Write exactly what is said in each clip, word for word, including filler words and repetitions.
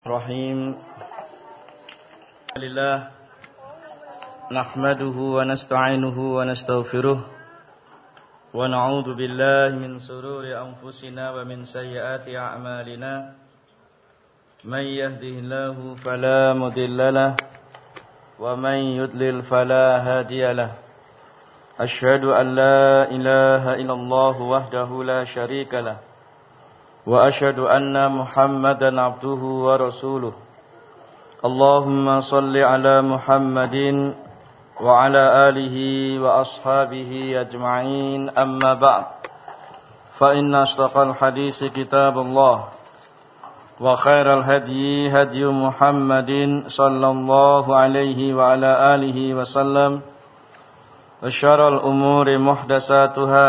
Rahim. Alhamdulillah nahmaduhu wa nasta'inuhu wa nastaghfiruh wa na'udzu billahi min shururi anfusina wa min sayyiati a'malina. May yahdihillahu fala mudhillalah wa may yudlil fala hadiyalah. Asyhadu an la ilaha illallah wahdahu la syarikalah wa asyhadu anna Muhammadan abduhu wa rasuluh. Allahumma salli ala Muhammadin wa ala alihi wa ashabihi ajma'in, amma ba'd. Fa inna ashtaqal hadisi kitabullah wa khairal hadyi hadyu Muhammadin sallallahu alaihi wa ala alihi wa sallam. Wa syarrul umuri muhdatsatuha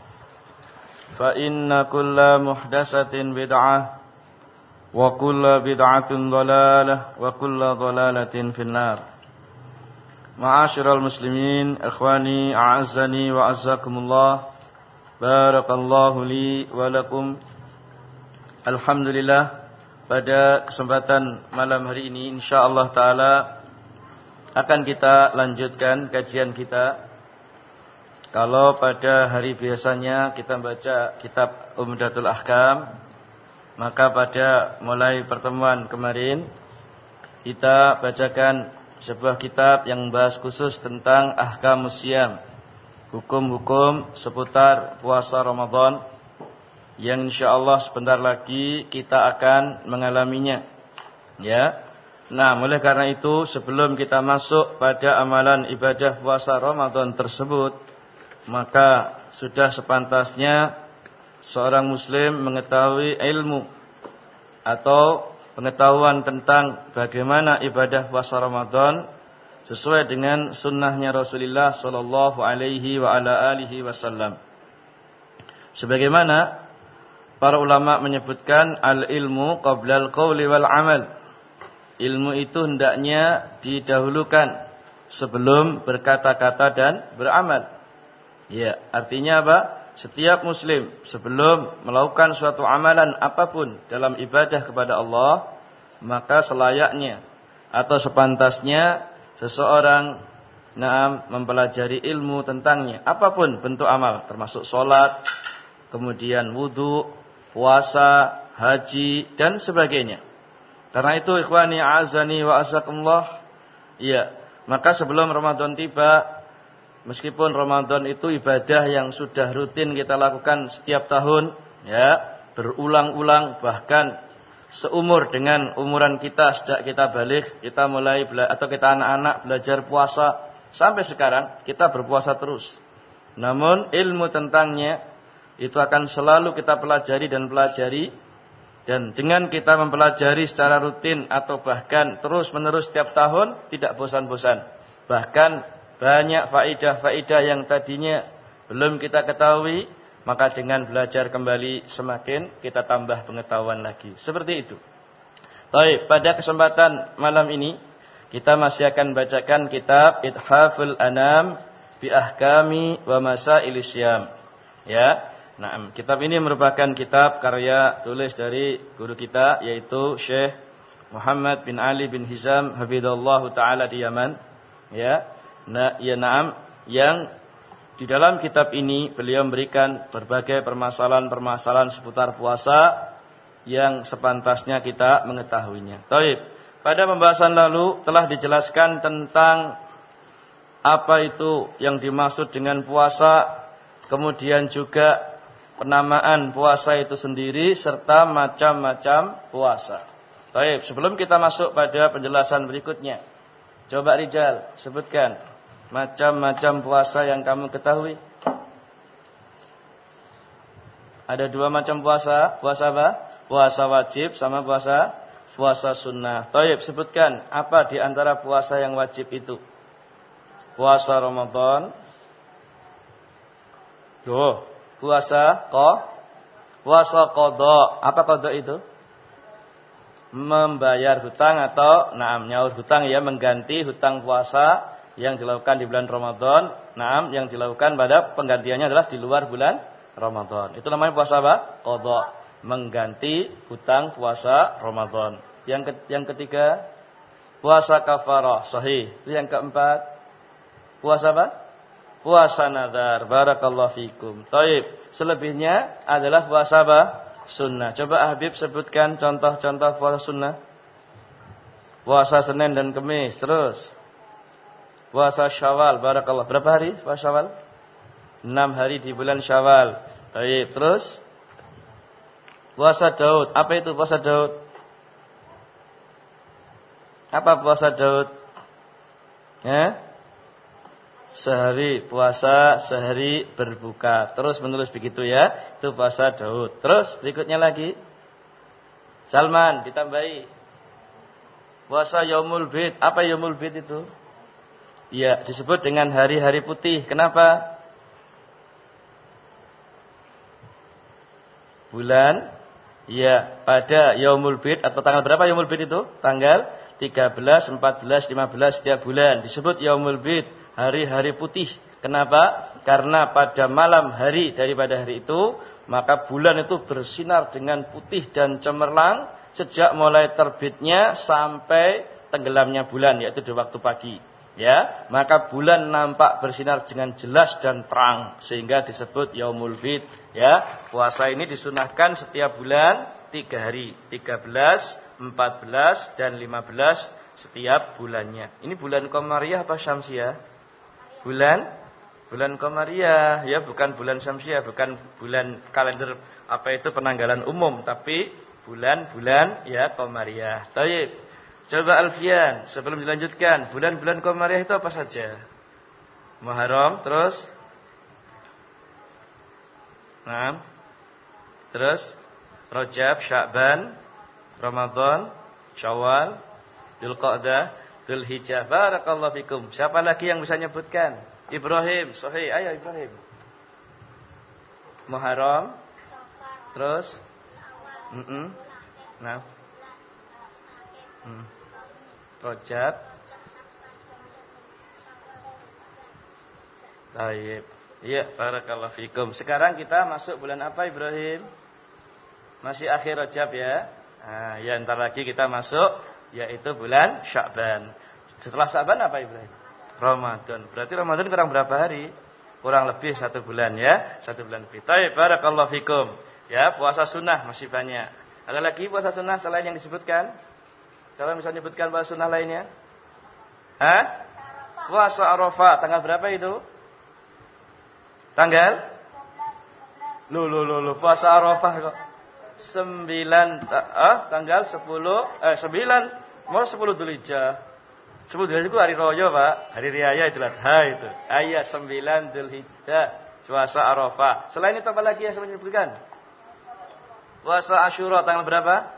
fa inna kulla muhdatsatin bid'ah wa kulla bid'atin dhalalah wa kulla dhalalatin finnar. Ma'asyiral muslimin, ikhwani a'azzani wa azzakumullah. Barakallahu li wa lakum. Alhamdulillah, pada kesempatan malam hari ini insyaallah taala akan kita lanjutkan kajian kita. Kalau pada hari biasanya kita baca kitab Umdatul Ahkam, maka pada mulai pertemuan kemarin kita bacakan sebuah kitab yang membahas khusus tentang ahkamus syiyam, hukum-hukum seputar puasa Ramadan, yang insyaallah sebentar lagi kita akan mengalaminya. Ya. Nah, oleh karena itu sebelum kita masuk pada amalan ibadah puasa Ramadan tersebut, maka sudah sepantasnya seorang muslim mengetahui ilmu atau pengetahuan tentang bagaimana ibadah puasa Ramadan sesuai dengan sunnahnya Rasulullah sallallahu alaihi wa ala alihi wasallam. Sebagaimana para ulama menyebutkan, al-ilmu qabla al-qawli wal amal. Ilmu itu hendaknya didahulukan sebelum berkata-kata dan beramal. Ya, artinya apa? Setiap muslim sebelum melakukan suatu amalan apapun dalam ibadah kepada Allah, maka selayaknya atau sepantasnya seseorang nah, mempelajari ilmu tentangnya. Apapun bentuk amal, termasuk sholat, kemudian wudu, puasa, haji, dan sebagainya. Karena itu ikhwani a'azani wa azakumullah, ya, maka sebelum Ramadan tiba, meskipun Ramadan itu ibadah yang sudah rutin kita lakukan setiap tahun, ya, berulang-ulang, bahkan seumur dengan umuran kita sejak kita balik, kita mulai bela- atau kita anak-anak belajar puasa sampai sekarang kita berpuasa terus. Namun ilmu tentangnya itu akan selalu kita pelajari dan pelajari, dan dengan kita mempelajari secara rutin atau bahkan terus-menerus setiap tahun tidak bosan-bosan. Bahkan banyak faidah-faidah yang tadinya belum kita ketahui, maka dengan belajar kembali semakin kita tambah pengetahuan lagi. Seperti itu. Baik, pada kesempatan malam ini kita masih akan bacakan kitab Ithaful Anam bi Ahkami wa Masailis Syiyam. Ya. Nah, kitab ini merupakan kitab karya tulis dari guru kita, yaitu Syekh Muhammad bin Ali bin Hizam hafizallahu taala di Yaman. Ya. Nah, ya na'am, yang di dalam kitab ini beliau memberikan berbagai permasalahan-permasalahan seputar puasa yang sepantasnya kita mengetahuinya. Baik, pada pembahasan lalu telah dijelaskan tentang apa itu yang dimaksud dengan puasa, kemudian juga penamaan puasa itu sendiri serta macam-macam puasa. Baik, sebelum kita masuk pada penjelasan berikutnya, coba Rijal sebutkan macam-macam puasa yang kamu ketahui. Ada dua macam puasa. Puasa apa? Puasa wajib sama puasa puasa sunnah. Baik, sebutkan apa di antara puasa yang wajib itu? Puasa Ramadan. Duh, puasa qo, puasa qadha. Apa qadha itu? Membayar hutang atau naam nyaur hutang, ya, mengganti hutang puasa yang dilakukan di bulan Ramadan. Naam, yang dilakukan pada penggantiannya adalah di luar bulan Ramadan. Itu namanya puasa apa? Qadha, mengganti hutang puasa Ramadan. Yang ke, yang ketiga puasa kafarah, sahih. Itu yang keempat puasa apa? Puasa nazar. Barakallahu fikum. Taib. Selebihnya adalah puasa apa? Sunnah. Coba Habib sebutkan contoh-contoh puasa sunnah. Puasa Senin dan Kamis. Terus puasa Syawal. Barakallah. Berapa hari puasa Syawal? enam hari di bulan Syawal. Taib. Terus puasa Daud. Apa itu puasa Daud? Apa puasa Daud? Ya? Sehari puasa, sehari berbuka. Terus menerus begitu ya. Itu puasa Daud. Terus berikutnya lagi. Salman ditambahi. Puasa Yaumul Bid. Apa Yaumul Bid itu? Ya, disebut dengan hari-hari putih. Kenapa? Bulan. Ya, pada Yaumul Bid atau tanggal berapa Yaumul Bid itu? Tanggal tiga belas, empat belas, lima belas setiap bulan. Disebut Yaumul Bid. Hari-hari putih. Kenapa? Karena pada malam hari daripada hari itu, maka bulan itu bersinar dengan putih dan cemerlang sejak mulai terbitnya sampai tenggelamnya bulan, yaitu di waktu pagi. Ya, maka bulan nampak bersinar dengan jelas dan terang sehingga disebut Yaumul Bid. Ya, puasa ini disunahkan setiap bulan tiga hari, tiga belas, empat belas dan lima belas setiap bulannya. Ini bulan Qamariyah apa Syamsiyah? Bulan bulan Qamariyah, ya, bukan bulan Syamsiyah, bukan bulan kalender apa itu penanggalan umum, tapi bulan-bulan ya Qamariyah. Baik. Coba Alfian, sebelum dilanjutkan, bulan-bulan Qamariyah itu apa saja? Muharram, terus Naam. Terus Rajab, Sya'ban, Ramadan, Syawal, Dzulqa'dah, Dzulhijjah. Barakallahu fikum. Siapa lagi yang bisa nyebutkan? Ibrahim, sahih. Ayo Ibrahim. Muharram. Terus Heeh. Nah. Hmm. Rajab. Baik. Iya, barakallahu fikum. Sekarang kita masuk bulan apa Ibrahim? Masih akhir Rajab ya. Nah, ya entar lagi kita masuk yaitu bulan Sya'ban. Setelah Sya'ban apa Ibrahim? Ramadan. Berarti Ramadan kurang berapa hari? Kurang lebih satu bulan ya. Satu bulan lebih. Baik, barakallahu fikum. Ya, puasa sunnah masih banyak. Ada lagi puasa sunnah selain yang disebutkan? Siapa bisa menyebutkan puasa sunnah lainnya? Hah? Puasa Arafah. Tanggal berapa itu? Tanggal? Loh, loh, loh, loh. Puasa Arafah kok. Sembilan, ah, tanggal sepuluh, eh, sembilan, mau sepuluh Dzulhijjah. Sepuluh Dzulhijjah itu hari Raya, Pak. Hari Raya itu Adha itu. Ayah sembilan Dzulhijjah. Puasa Arafah. Selain itu apa lagi yang saya menyebutkan? Puasa Asyura tanggal berapa?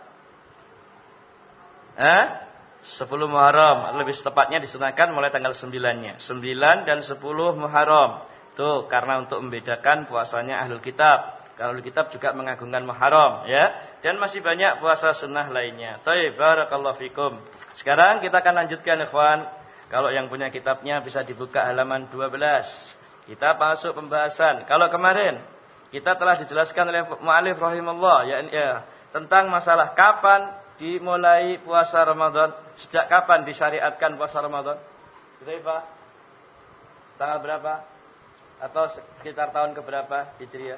Eh? sepuluh Muharram. Lebih tepatnya disunahkan mulai tanggal sembilannya. sembilan dan sepuluh Muharram. Tuh, karena untuk membedakan puasanya Ahlul Kitab. Kalau Ahlul Kitab juga mengagungkan Muharram, ya. Dan masih banyak puasa sunnah lainnya. Baik, barakallahu fikum. Sekarang kita akan lanjutkan, ikhwan. Kalau yang punya kitabnya bisa dibuka halaman dua belas. Kita masuk pembahasan. Kalau kemarin kita telah dijelaskan oleh mu'alif rahimahullah, ya, ya, tentang masalah kapan dimulai puasa Ramadan, sejak kapan disyariatkan puasa Ramadan? Berapa? Tanggal berapa? Atau sekitar tahun keberapa Hijriah?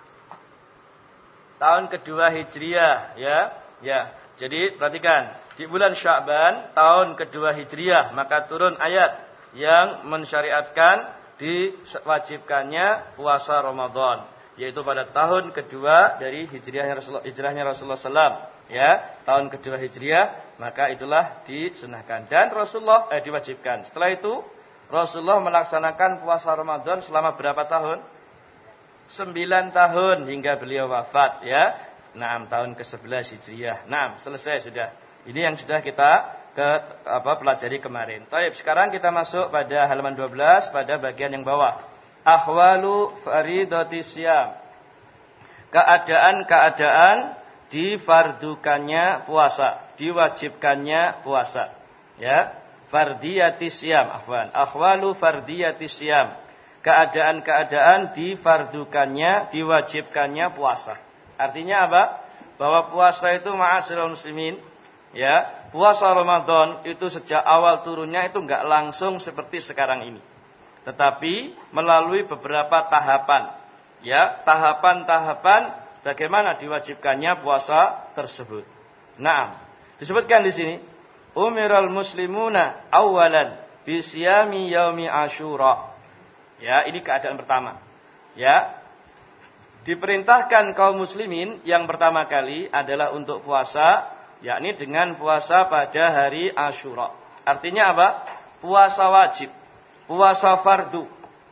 Tahun kedua Hijriah, ya. Ya. Jadi perhatikan, di bulan Sya'ban tahun kedua Hijriah maka turun ayat yang mensyariatkan diwajibkannya puasa Ramadan, yaitu pada tahun kedua dari Hijriahnya Rasulullah, hijrahnya Rasulullah sallallahu alaihi wasallam, ya. Tahun kedua Hijriah maka itulah disunahkan dan Rasulullah eh, diwajibkan. Setelah itu Rasulullah melaksanakan puasa Ramadan selama berapa tahun? Sembilan tahun hingga beliau wafat, ya. Nah, tahun ke sebelas Hijriah. Nah, selesai sudah. Ini yang sudah kita ke apa pelajari kemarin. Baik, sekarang kita masuk pada halaman dua belas pada bagian yang bawah. Ahwalu faridati syiyam. Keadaan-keadaan difardukannya puasa, diwajibkannya puasa. Ya. Fardiyati syiyam, afwan. Ahwalu fardiyati syiyam. Keadaan-keadaan difardukannya, diwajibkannya puasa. Artinya apa? Bahwa puasa itu ma'asyiral muslimin ya, puasa Ramadan itu sejak awal turunnya itu enggak langsung seperti sekarang ini. Tetapi melalui beberapa tahapan. Ya, tahapan-tahapan bagaimana diwajibkannya puasa tersebut. Nah, disebutkan di sini, umiral muslimuna awalan bi siyami yaumi Asyura. Ya, ini keadaan pertama. Ya. Diperintahkan kaum muslimin yang pertama kali adalah untuk puasa, yakni dengan puasa pada hari Asyura. Artinya apa? Puasa wajib, puasa fardu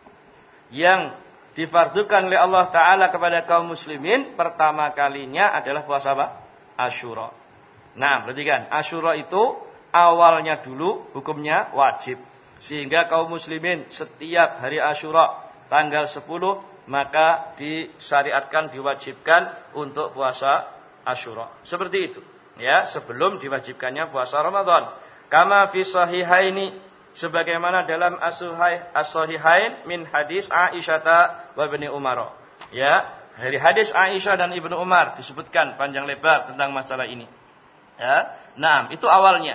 yang difardukan oleh Allah Ta'ala kepada kaum muslimin pertama kalinya adalah puasa apa? Asyura. Nah, perhatikan, Asyura itu awalnya dulu hukumnya wajib. Sehingga kaum muslimin setiap hari Asyura tanggal sepuluh maka disyariatkan, diwajibkan untuk puasa Asyura. Seperti itu. Ya, sebelum diwajibkannya puasa Ramadan. Kama fi sahihaini, sebagaimana dalam as-sahihain min hadis Aisyah wa Ibnu Umar. Ya, dari hadis Aisyah dan Ibnu Umar disebutkan panjang lebar tentang masalah ini. Ya. Nah, itu awalnya.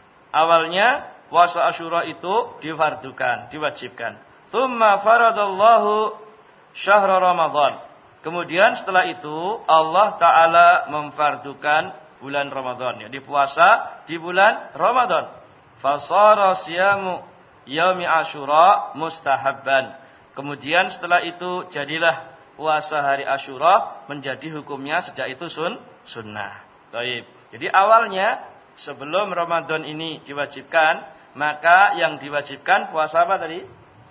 Awalnya puasa Asyura itu difardukan, diwajibkan. Tsumma faradallahu syahra Ramadan. Kemudian setelah itu Allah Ta'ala memfardukan bulan Ramadan. Jadi puasa di bulan Ramadan. Fasara siyamu yaumi Asyura mustahabban. Kemudian setelah itu jadilah puasa hari Asyura menjadi hukumnya sejak itu sun sunnah. Baik. Jadi awalnya sebelum Ramadan ini diwajibkan, maka yang diwajibkan puasa apa tadi?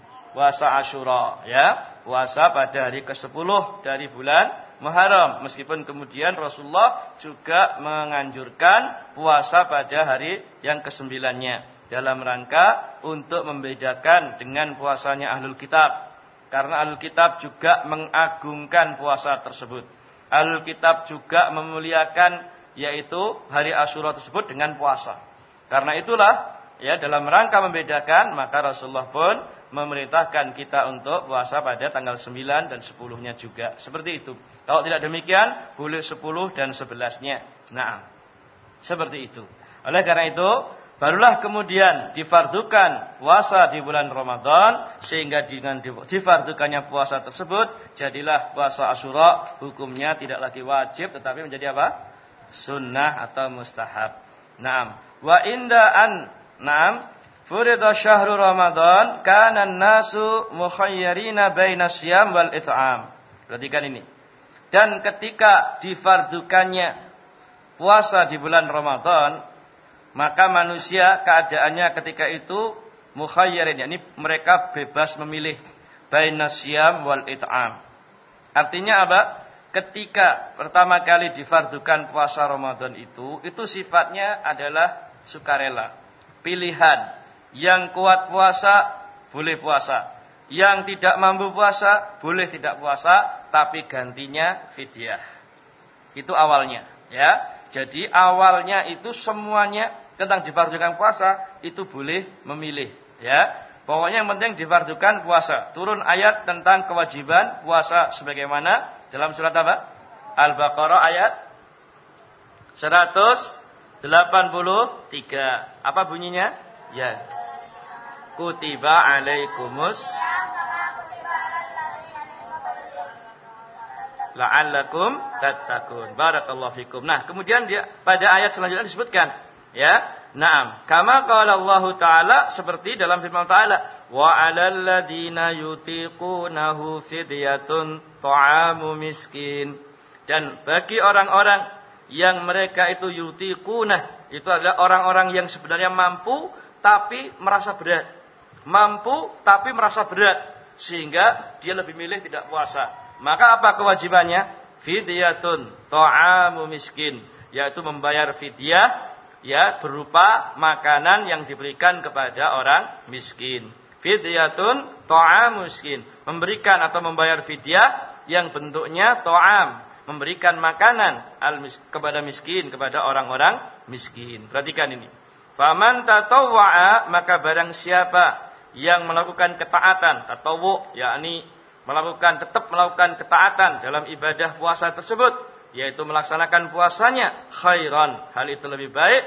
Puasa Asyura, ya. Puasa pada hari kesepuluh dari bulan Muharram. Meskipun kemudian Rasulullah juga menganjurkan puasa pada hari yang kesembilannya. Dalam rangka untuk membedakan dengan puasanya Ahlul Kitab. Karena Ahlul Kitab juga mengagungkan puasa tersebut. Ahlul Kitab juga memuliakan yaitu hari Asyura tersebut dengan puasa. Karena itulah ya dalam rangka membedakan maka Rasulullah pun memerintahkan kita untuk puasa pada tanggal sembilan dan sepuluhnya juga. Seperti itu. Kalau tidak demikian, boleh sepuluh dan sebelasnya. Nah, seperti itu. Oleh karena itu, barulah kemudian difardukan puasa di bulan Ramadan. Sehingga dengan difardukannya puasa tersebut, jadilah puasa Asyura. Hukumnya tidak lagi wajib, tetapi menjadi apa? Sunnah atau mustahab. Naam. Wa indaan, naam. Furida syahru Ramadan kana an-nasu mukhayyirina baina siyam wal it'am. Perhatikan ini. Dan ketika difardukannya puasa di bulan Ramadan, maka manusia keadaannya ketika itu mukhayyirin, yakni mereka bebas memilih baina siyam wal it'am. Artinya apa? Ketika pertama kali difardukan puasa Ramadan itu, itu sifatnya adalah sukarela, pilihan. Yang kuat puasa, boleh puasa. Yang tidak mampu puasa, boleh tidak puasa. Tapi gantinya fidyah. Itu awalnya. Ya. Jadi awalnya itu semuanya tentang difardukan puasa, itu boleh memilih. Ya. Pokoknya yang penting difardukan puasa. Turun ayat tentang kewajiban puasa. Sebagaimana dalam surat apa? Al-Baqarah ayat seratus delapan puluh tiga. Apa bunyinya? Ya. Kutiba alaikumus la'allakum tattaqun. Barakallahu fikum. Nah, kemudian dia pada ayat selanjutnya disebutkan, ya. Naam, kama qala Allah Ta'ala, seperti dalam firman Ta'ala, wa 'alal ladzina yutiqunahu fidyatun ta'amu miskin. Dan bagi orang-orang yang mereka itu yutiqunah, itu adalah orang-orang yang sebenarnya mampu tapi merasa berat. Mampu tapi merasa berat sehingga dia lebih milih tidak puasa. Maka apa kewajibannya? Fidyatun ta'amu miskin, yaitu membayar fidyah ya berupa makanan yang diberikan kepada orang miskin. Fidyatun ta'amu miskin, memberikan atau membayar fidyah yang bentuknya ta'am, memberikan makanan al kepada miskin, kepada orang-orang miskin. Perhatikan ini. Faman tatawwa'a, maka barang siapa yang melakukan ketaatan, tatawwu, yakni melakukan tetap melakukan ketaatan dalam ibadah puasa tersebut, yaitu melaksanakan puasanya khairan, hal itu lebih baik,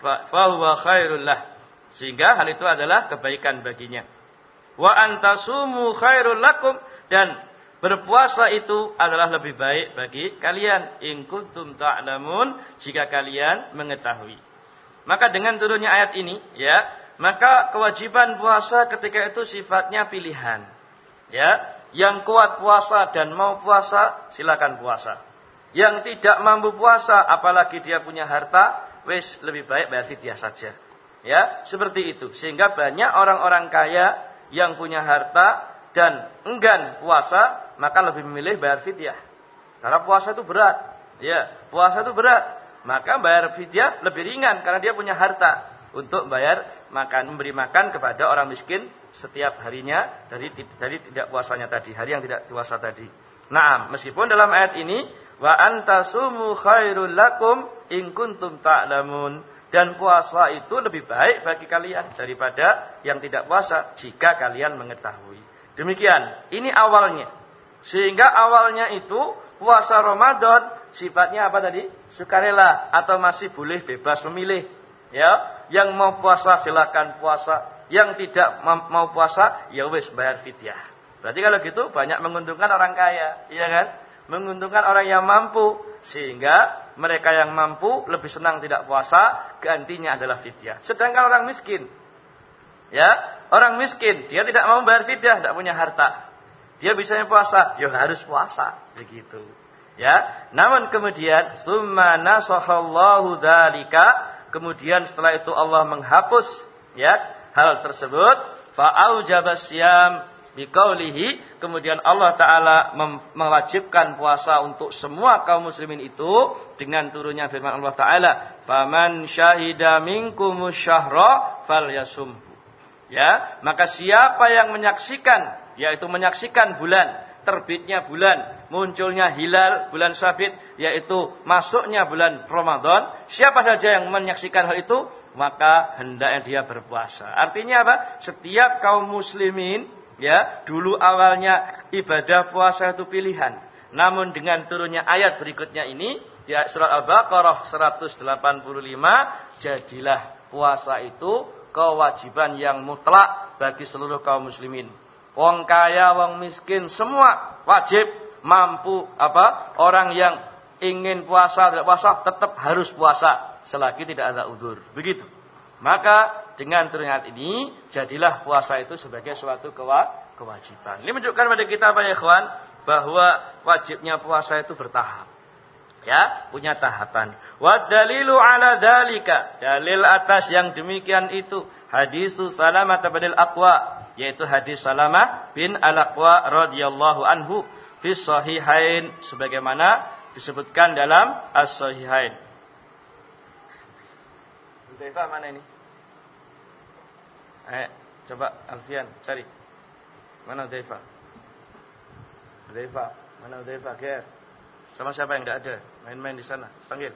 fa huwa khairul lah. Sehingga hal itu adalah kebaikan baginya. Wa antasumu khairul lakum, dan berpuasa itu adalah lebih baik bagi kalian in kuntum ta'lamun, jika kalian mengetahui. Maka dengan turunnya ayat ini, ya, maka kewajiban puasa ketika itu sifatnya pilihan. Ya, yang kuat puasa dan mau puasa, silakan puasa. Yang tidak mampu puasa, apalagi dia punya harta, wis lebih baik bayar fidyah saja. Ya, seperti itu. Sehingga banyak orang-orang kaya yang punya harta dan enggan puasa, maka lebih memilih bayar fidyah. Karena puasa itu berat. Ya, puasa itu berat. Maka bayar fidyah lebih ringan karena dia punya harta untuk bayar makan, memberi makan kepada orang miskin setiap harinya dari dari tidak puasanya tadi, hari yang tidak puasa tadi. Nah, meskipun dalam ayat ini wa antasumu khairul lakum in kuntum ta'lamun, dan puasa itu lebih baik bagi kalian daripada yang tidak puasa jika kalian mengetahui. Demikian, ini awalnya. Sehingga awalnya itu puasa Ramadan sifatnya apa tadi? Sukarela atau masih boleh bebas memilih. Ya, yang mau puasa silakan puasa, yang tidak mau puasa ya wis bayar fidyah. Berarti kalau gitu banyak menguntungkan orang kaya, iya kan? Menguntungkan orang yang mampu, sehingga mereka yang mampu lebih senang tidak puasa, gantinya adalah fidyah. Sedangkan orang miskin, ya, orang miskin dia tidak mau bayar fidyah, tidak punya harta. Dia bisanya puasa, ya harus puasa, begitu. Ya, namun kemudian summa nasahallahu dzalika, kemudian setelah itu Allah menghapus ya hal tersebut, fa aujabas syiyam biqaulihi, kemudian Allah taala mewajibkan puasa untuk semua kaum muslimin itu dengan turunnya firman Allah taala, faman syahida minkumus syahra falyasumhu. Ya, maka siapa yang menyaksikan, yaitu menyaksikan bulan, terbitnya bulan, munculnya hilal bulan sabit, yaitu masuknya bulan Ramadan, siapa saja yang menyaksikan hal itu, maka hendaknya dia berpuasa. Artinya apa? Setiap kaum muslimin, ya, dulu awalnya ibadah puasa itu pilihan. Namun dengan turunnya ayat berikutnya ini, di surat Al-Baqarah seratus delapan puluh lima, jadilah puasa itu kewajiban yang mutlak bagi seluruh kaum muslimin. Wong kaya, wong miskin, semua wajib, mampu apa? Orang yang ingin puasa, tidak puasa, tetap harus puasa selagi tidak ada uzur. Begitu. Maka dengan turunnya ayat ini, jadilah puasa itu sebagai suatu kewajiban. Ini menunjukkan pada kita para ikhwan bahwa wajibnya puasa itu bertahap. Ya, punya tahapan. Wa dalilu ala dalika, dalil atas yang demikian itu hadisu Salamah bin Al-Aqwa, yaitu hadis Salamah bin Al-Aqwa radhiyallahu anhu fi sahihain, sebagaimana disebutkan dalam as-sahihain. Hudzaifah mana ini? Eh, coba Alfian cari. Mana Hudzaifah? Hudzaifah, mana Hudzaifah? Ger. Sama siapa yang tidak ada? Main-main di sana. Panggil.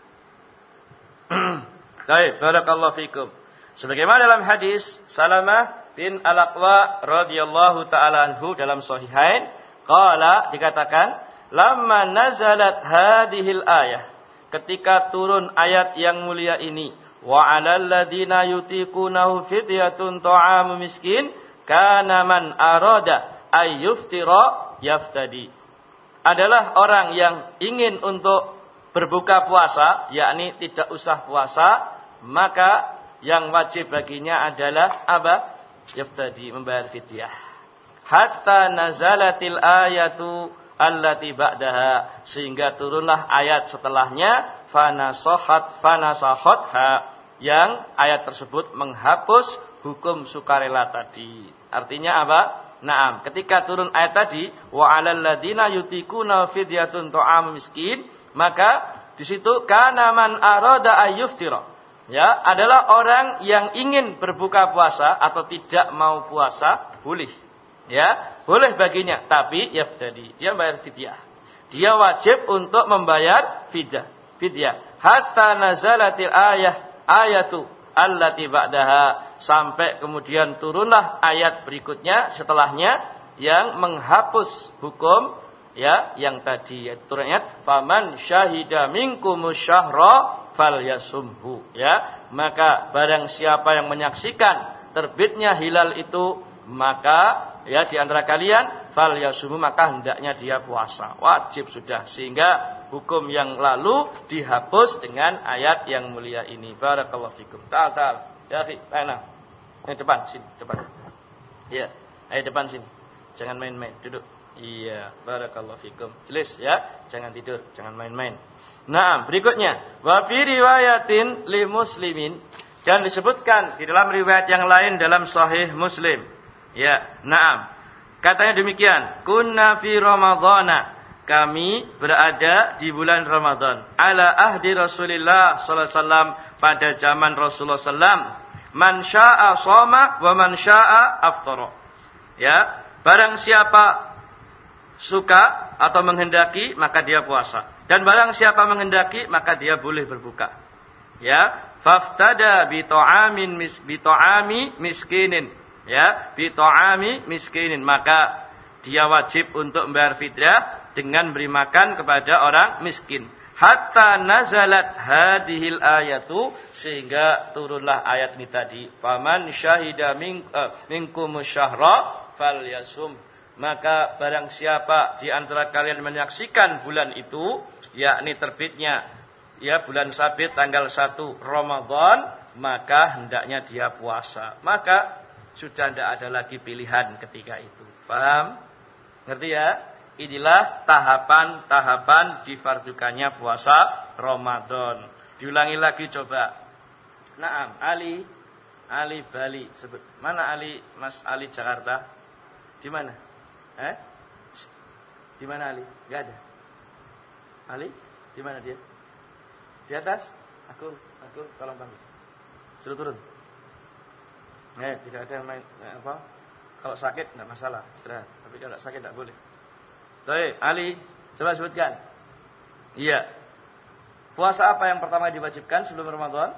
Baik, barakallahu fikum. Sebagaimana dalam hadis Salamah bin Al-Aqwa radhiyallahu taala anhu dalam sahihain, qala, dikatakan, lamma nazalat hadhil ayah, ketika turun ayat yang mulia ini, wa 'alal ladzina yutiqunahu fidyatun ta'amu miskin, kana man arada ay yuftira yaftadi. Adalah orang yang ingin untuk berbuka puasa, yakni tidak usah puasa, maka yang wajib baginya adalah apa? Yaftadi, membayar fidyah. Hatta nazalatil ayatu allati ba'daha, sehingga turunlah ayat setelahnya, fanasahat fanasahatha, yang ayat tersebut menghapus hukum sukarela tadi. Artinya apa? Naam, ketika turun ayat tadi, wa 'alal ladzina yutiquna fidyatun ta'am miskin, maka di situ kana man arada ayyuftira, ya, adalah orang yang ingin berbuka puasa atau tidak mau puasa, boleh. Ya, boleh baginya, tapi yaftadi, dia bayar fidyah. Dia wajib untuk membayar fidyah. Fidyah hatta nazalatil ayah ayatu allati ba'daha, sampai kemudian turunlah ayat berikutnya setelahnya yang menghapus hukum ya yang tadi, yaitu turun ayat faman syahida minkumus syahra falyasumhu, ya. Maka barang siapa yang menyaksikan terbitnya hilal itu, maka ya di antara kalian falyasumhu, maka hendaknya dia puasa. Wajib sudah, sehingga hukum yang lalu dihapus dengan ayat yang mulia ini. Barakallahu fikum. Ta'al ta'al. Ya akhi, ayo. Ini depan sini, depan. Iya, ayo depan sini. Jangan main-main, duduk. Iya, barakallahu fikum. Jelas ya, jangan tidur, jangan main-main. Nah, berikutnya, wa fi riwayatin li muslimin, dan disebutkan di dalam riwayat yang lain dalam sahih Muslim. Ya, na'am. Katanya demikian, kunna fi ramadhana, kami berada di bulan Ramadan, ala ahdi Rasulillah sallallahu alaihi wasallam, pada zaman Rasulullah sallallahu alaihi wasallam, man syaa shoma wa man syaa aftara. Ya, barang siapa suka atau menghendaki maka dia puasa, dan barang siapa menghendaki maka dia boleh berbuka. Ya, faftada bi ta'amin mis bi ta'ami miskinin, ya, bi ta'ami miskinin, maka dia wajib untuk membayar fidyah dengan beri makan kepada orang miskin. Hatta nazalat hadhil ayatu, sehingga turunlah ayat ini tadi, faman syahida min, uh, minkum syahra falyasum, maka barang siapa di antara kalian menyaksikan bulan itu, yakni terbitnya ya bulan sabit tanggal satu Ramadan, maka hendaknya dia puasa. Maka sudah tidak ada lagi pilihan ketika itu. Paham? Ngerti ya? Inilah tahapan-tahapan difardukannya puasa Ramadan. Diulangi lagi coba. Naam, Ali, Ali Bali. Sebut. Mana Ali, Mas Ali Jakarta? Di mana? Eh? Di mana Ali? Enggak ada. Ali? Di mana dia? Di atas? Aku, aku tolong panggil. Suruh turun. Eh, tidak ada yang main eh, apa? Kalau sakit enggak masalah, istirahat. Tapi kalau sakit enggak boleh. Baik, Ali, coba sebutkan. Iya. Puasa apa yang pertama diwajibkan sebelum Ramadan?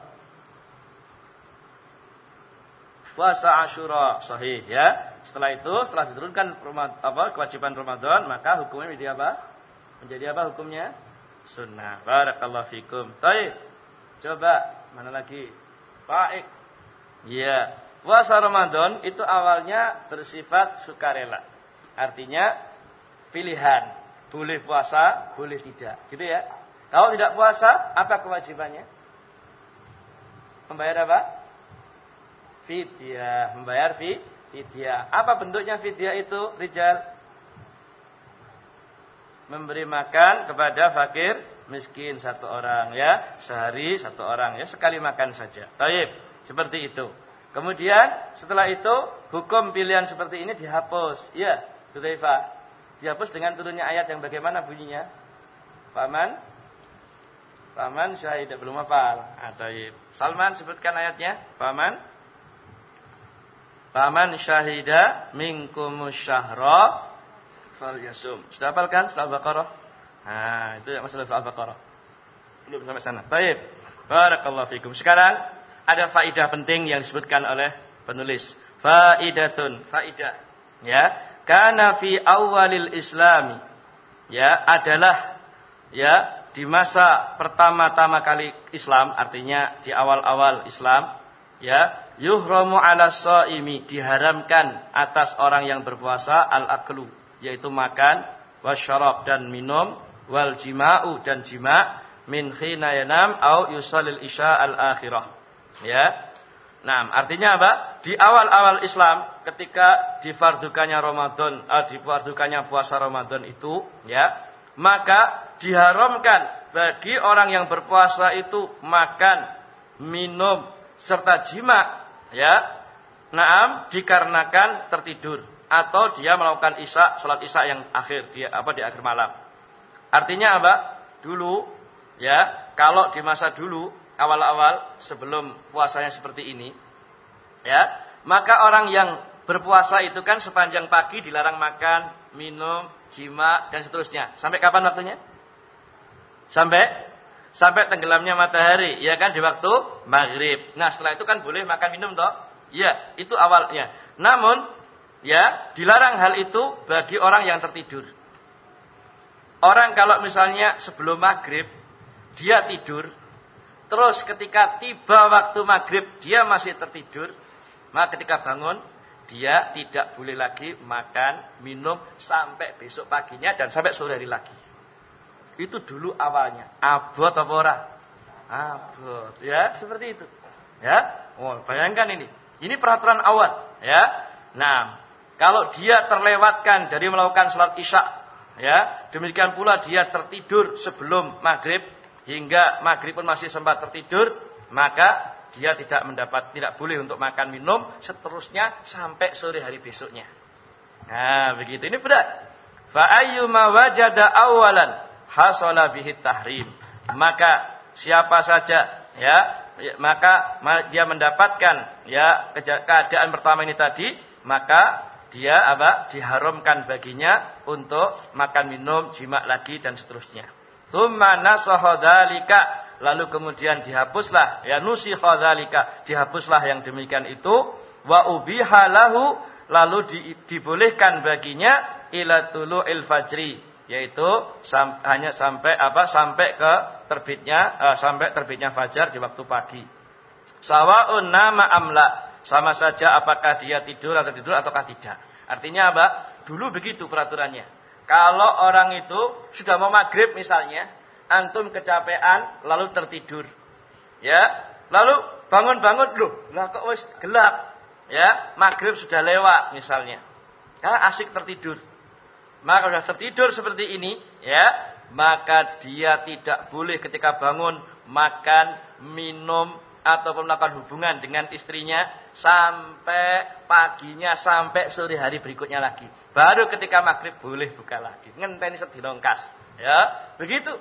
Puasa Asyura, sahih ya. Setelah itu, setelah diturunkan apa kewajiban Ramadan, maka hukumnya menjadi apa? Menjadi apa hukumnya? Sunnah. Barakallahu fikum. Baik. Coba mana lagi? Baik. Iya. Puasa Ramadan itu awalnya bersifat sukarela. Artinya pilihan, boleh puasa, boleh tidak, gitu ya. Kalau tidak puasa, apa kewajibannya? Membayar apa? Fidyah, membayar fi, fidyah. Apa bentuknya fidyah itu, Rijal? Memberi makan kepada fakir miskin satu orang, ya, sehari satu orang, ya, sekali makan saja. Baik, seperti itu. Kemudian setelah itu hukum pilihan seperti ini dihapus, ya, Hudzaifah. Dihapus dengan turunnya ayat yang bagaimana bunyinya? Faman Faman syahid, belum hafal. Ataib. Salman sebutkan ayatnya. Faman Faman syahida minkumus syahra falyasum. Sudah hafalkan surah Al-Baqarah? Nah, itu yang masalah Al-Baqarah. Belum sampai sana. Baik. Barakallahu fikum. Sekarang ada faidah penting yang disebutkan oleh penulis. Faidatun, faidah. Ya. Kana fi awalil islami, ya, adalah ya di masa pertama-tama kali Islam, artinya di awal-awal Islam, ya, yuhramu ala shaimi, diharamkan atas orang yang berpuasa al-aklu, yaitu makan, wasyarab, dan minum, wal jima'u, dan jima', min khina yanam au yusallil isya al-akhirah. Ya. Nah, artinya apa? Di awal-awal Islam, ketika difardukannya Ramadan, eh, difardukannya puasa Ramadan itu, ya, maka diharamkan bagi orang yang berpuasa itu makan, minum, serta jima, ya, naam, dikarenakan tertidur atau dia melakukan isya, salat isya yang akhir, dia apa di akhir malam. Artinya apa? Dulu, ya, kalau di masa dulu, awal-awal sebelum puasanya seperti ini, ya, maka orang yang berpuasa itu kan sepanjang pagi dilarang makan, minum, jima, dan seterusnya. Sampai kapan waktunya? Sampai sampai tenggelamnya matahari, ya kan, di waktu maghrib. Nah, setelah itu kan boleh makan minum toh? Ya, itu awalnya. Namun, ya, dilarang hal itu bagi orang yang tertidur. Orang kalau misalnya sebelum maghrib dia tidur, terus ketika tiba waktu maghrib dia masih tertidur, maka ketika bangun dia tidak boleh lagi makan, minum sampai besok paginya dan sampai sore hari lagi. Itu dulu awalnya. Abot apa ora? Abot. Ya, seperti itu. Ya. Oh, bayangkan ini. Ini peraturan awal, ya. Nah, kalau dia terlewatkan dari melakukan salat Isya, ya, demikian pula dia tertidur sebelum maghrib hingga maghrib pun masih sempat tertidur, maka dia tidak mendapat, tidak boleh untuk makan minum seterusnya sampai sore hari besoknya. Nah, begitu. Ini berat. Fa ayyuma wajada awalan hasala bihi tahrim. Maka siapa saja, ya, maka dia mendapatkan, ya, keadaan pertama ini tadi, maka dia apa? Diharamkan baginya untuk makan minum, jima lagi dan seterusnya. Tsumma nasaha dzalika, lalu kemudian dihapuslah, ya, nusikha dzalika, dihapuslah yang demikian itu, wa ubiha lahu, lalu di, dibolehkan baginya ila tulu'il fajri, yaitu sam, hanya sampai apa? Sampai ke terbitnya uh, sampai terbitnya fajar di waktu pagi. Sawaun nama amla, sama saja apakah dia tidur atau tidur ataukah tidak. Artinya apa? Dulu begitu peraturannya. Kalau orang itu sudah mau maghrib misalnya, antum kecapean lalu tertidur, ya, lalu bangun-bangun, loh, lah kok wis gelap, ya, maghrib sudah lewat misalnya, ya, asik tertidur. Maka sudah tertidur seperti ini, ya, maka dia tidak boleh ketika bangun makan, minum ataupun melakukan hubungan dengan istrinya sampai paginya, sampai sore hari berikutnya lagi. Baru ketika maghrib boleh buka lagi. Ngenteni sedilongkas, ya, begitu.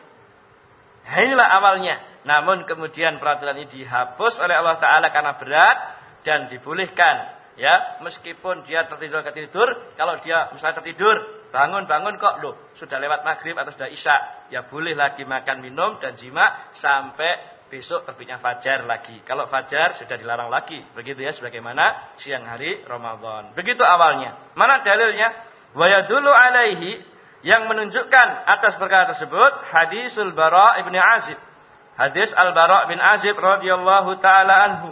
Nah, inilah awalnya. Namun kemudian peraturan ini dihapus oleh Allah Ta'ala karena berat dan dibolehkan, ya, meskipun dia tertidur tertidur, kalau dia misalnya tertidur, bangun-bangun kok, loh, sudah lewat maghrib atau sudah isya, ya boleh lagi makan minum dan jima sampai besok terbitnya fajar lagi. Kalau fajar sudah dilarang lagi, begitu ya, sebagaimana siang hari Ramadan. Begitu awalnya. Mana dalilnya? Wa yadullu alaihi, yang menunjukkan atas perkara tersebut hadisul Bara' ibn Azib. Hadis Al-Bara' bin Azib radhiyallahu taala anhu.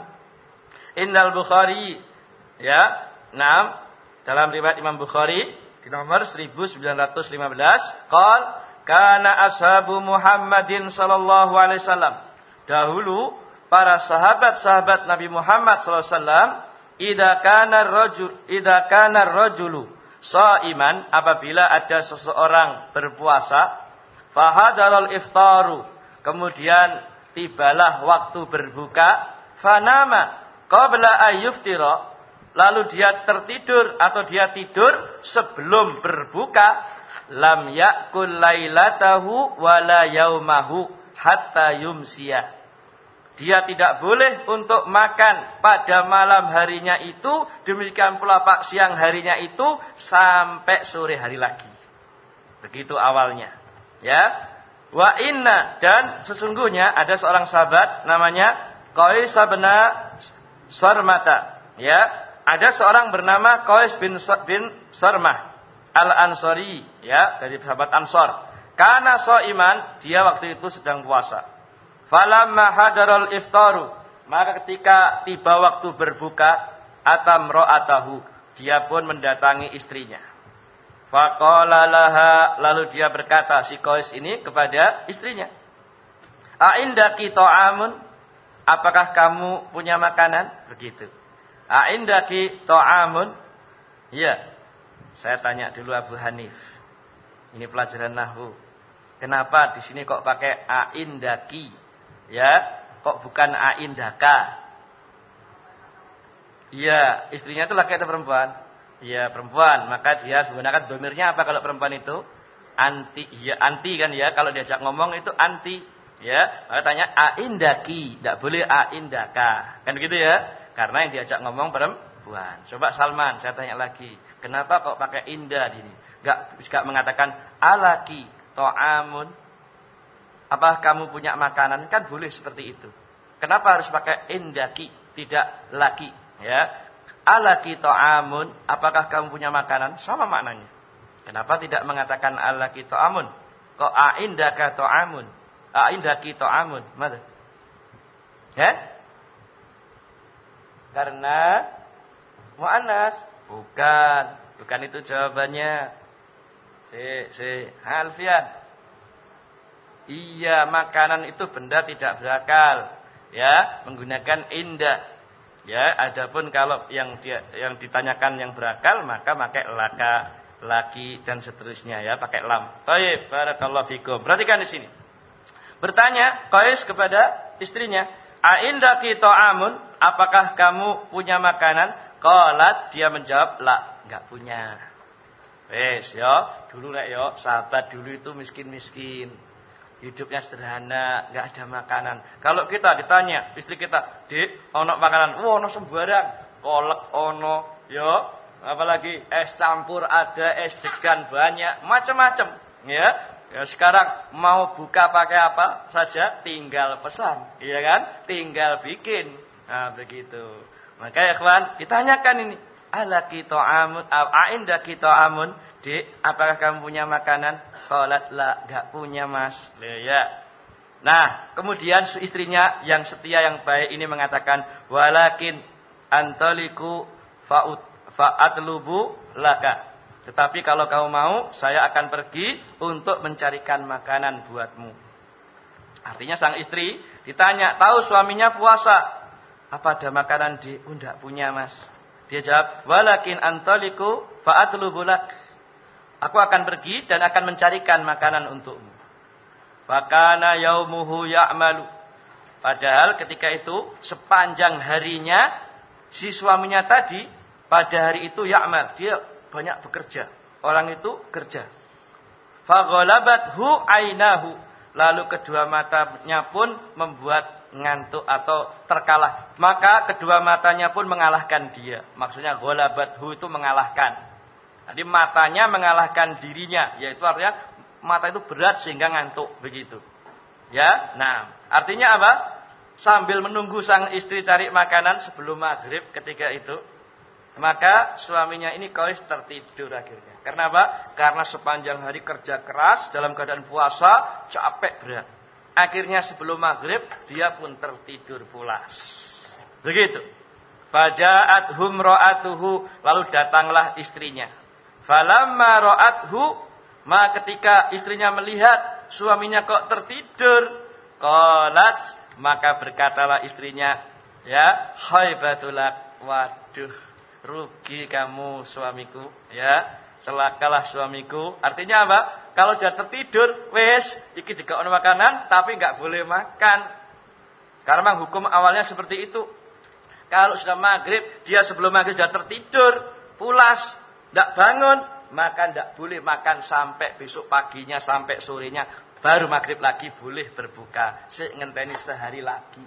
Innal Bukhari, ya, enam, dalam riwayat Imam Bukhari di nomor seribu sembilan ratus lima belas, qol kana ashabu Muhammadin sallallahu alaihi wasallam, dahulu para sahabat-sahabat Nabi Muhammad sallallahu alaihi wasallam, idza kana ar-rajul idza kana ar-rajulu shaiman, apabila ada seseorang berpuasa, fahadaral iftaru, kemudian tibalah waktu berbuka, fanama qabla ayyuftira, lalu dia tertidur atau dia tidur sebelum berbuka, lam yakul lailatahu wala yaumahu hatta yumsiyah. Dia tidak boleh untuk makan pada malam harinya itu, demikian pula pak siang harinya itu sampai sore hari lagi. Begitu awalnya, ya. Wa inna, dan sesungguhnya ada seorang sahabat namanya Qais bin Sarmata, ya. Ada seorang bernama Qais bin bin Sarmah Al-Ansari, ya, dari sahabat Ansor. Kana shaiman, dia waktu itu sedang puasa. Falamma hadaral iftaru, maka ketika tiba waktu berbuka, atam ra'atahu, dia pun mendatangi istrinya. Faqala laha, lalu dia berkata, si Qais ini kepada istrinya, a'indaki ta'amun, apakah kamu punya makanan? Begitu. A'indaki ta'amun? Ya. Saya tanya dulu Abu Hanif. Ini pelajaran nahwu. Kenapa di sini kok pakai a'indaki? Ya, kok bukan a'indaka? Iya, istrinya itu laki atau perempuan? Iya, perempuan. Maka dia menggunakan domirnya apa kalau perempuan itu? Anti. Ya, anti kan ya. Kalau diajak ngomong itu anti. Ya, maka tanya a'indaki, tidak boleh a'indaka. Kan gitu ya? Karena yang diajak ngomong perempuan. Coba Salman, saya tanya lagi. Kenapa kok pakai inda di sini? Enggak enggak mengatakan alaki ta'amun? Apa kamu punya makanan? Kan boleh seperti itu. Kenapa harus pakai indaki, tidak laki? Ya, alaki ta'amun, apakah kamu punya makanan? Sama maknanya. Kenapa tidak mengatakan alaki ta'amun? Kok a'indaka ta'amun? A'indaki ta'amun? Mana? Ya? Karena mu'annas. Bukan. Bukan itu jawabannya. Si, si, Alfian. Iya, makanan itu benda tidak berakal. Ya, menggunakan indah. Ya, adapun kalau yang dia, yang ditanyakan yang berakal, maka pakai laka, laki dan seterusnya ya, pakai lam. Baik, barakallahu fikum. Perhatikan di sini. Bertanya Qais kepada istrinya, "A indaki ta'amun?" Apakah kamu punya makanan? Qalat, dia menjawab, "La, enggak punya." Wes, yo, dulu rek yo, sahabat dulu itu miskin-miskin. Hidupnya sederhana, enggak ada makanan. Kalau kita ditanya, istri kita, "Dik, ono makanan?" "Wah, ono sembarang. Kolek ono, yo, apalagi es campur ada, es degan banyak, macam-macam." Ya. Ya, sekarang mau buka pakai apa saja, tinggal pesan, iya kan? Tinggal bikin. Nah, begitu. Maka ya ikhwan, ditanyakan ini, "Alaki ta'amun aw indaki ta'amun?" Dik, apakah kamu punya makanan? Qalat la, enggak punya, Mas. Ya. Nah, kemudian istrinya yang setia yang baik ini mengatakan, "Walakin antaliku fa'ut fa'atlubu laka." Tetapi kalau kamu mau, saya akan pergi untuk mencarikan makanan buatmu. Artinya sang istri ditanya, tahu suaminya puasa. Apa ada makanan di? Oh, enggak punya, Mas. Dia jawab, "Walakin antaliku fa'atlubu lak." Aku akan pergi dan akan mencarikan makanan untukmu. Fakana yaumuhu ya'malu. Padahal ketika itu sepanjang harinya si suaminya tadi pada hari itu ya'mal, dia banyak bekerja. Orang itu kerja. Faghalabathu ainahu. Lalu kedua matanya pun membuat ngantuk atau terkalah. Maka kedua matanya pun mengalahkan dia. Maksudnya ghalabathu itu mengalahkan. Jadi matanya mengalahkan dirinya, yaitu artinya mata itu berat sehingga ngantuk begitu. Ya, nah artinya apa? Sambil menunggu sang istri cari makanan sebelum maghrib ketika itu, maka suaminya ini Qais tertidur akhirnya. Karena apa? Karena sepanjang hari kerja keras dalam keadaan puasa, capek berat. Akhirnya sebelum maghrib dia pun tertidur pulas. Begitu. Faja'at humra'atuhu, lalu datanglah istrinya. Falamma ra'athu, maka ketika istrinya melihat suaminya kok tertidur, qalat, maka berkatalah istrinya, ya, haibatulak, waduh, rugi kamu suamiku, ya, celakalah suamiku. Artinya apa? Kalau sudah tertidur, wes, iki dikasih makanan, tapi enggak boleh makan. Karena memang hukum awalnya seperti itu. Kalau sudah maghrib, dia sebelum maghrib sudah tertidur, pulas, tidak bangun, maka tidak boleh makan sampai besok paginya, sampai sorenya. Baru maghrib lagi boleh berbuka. Ngenteni sehari lagi.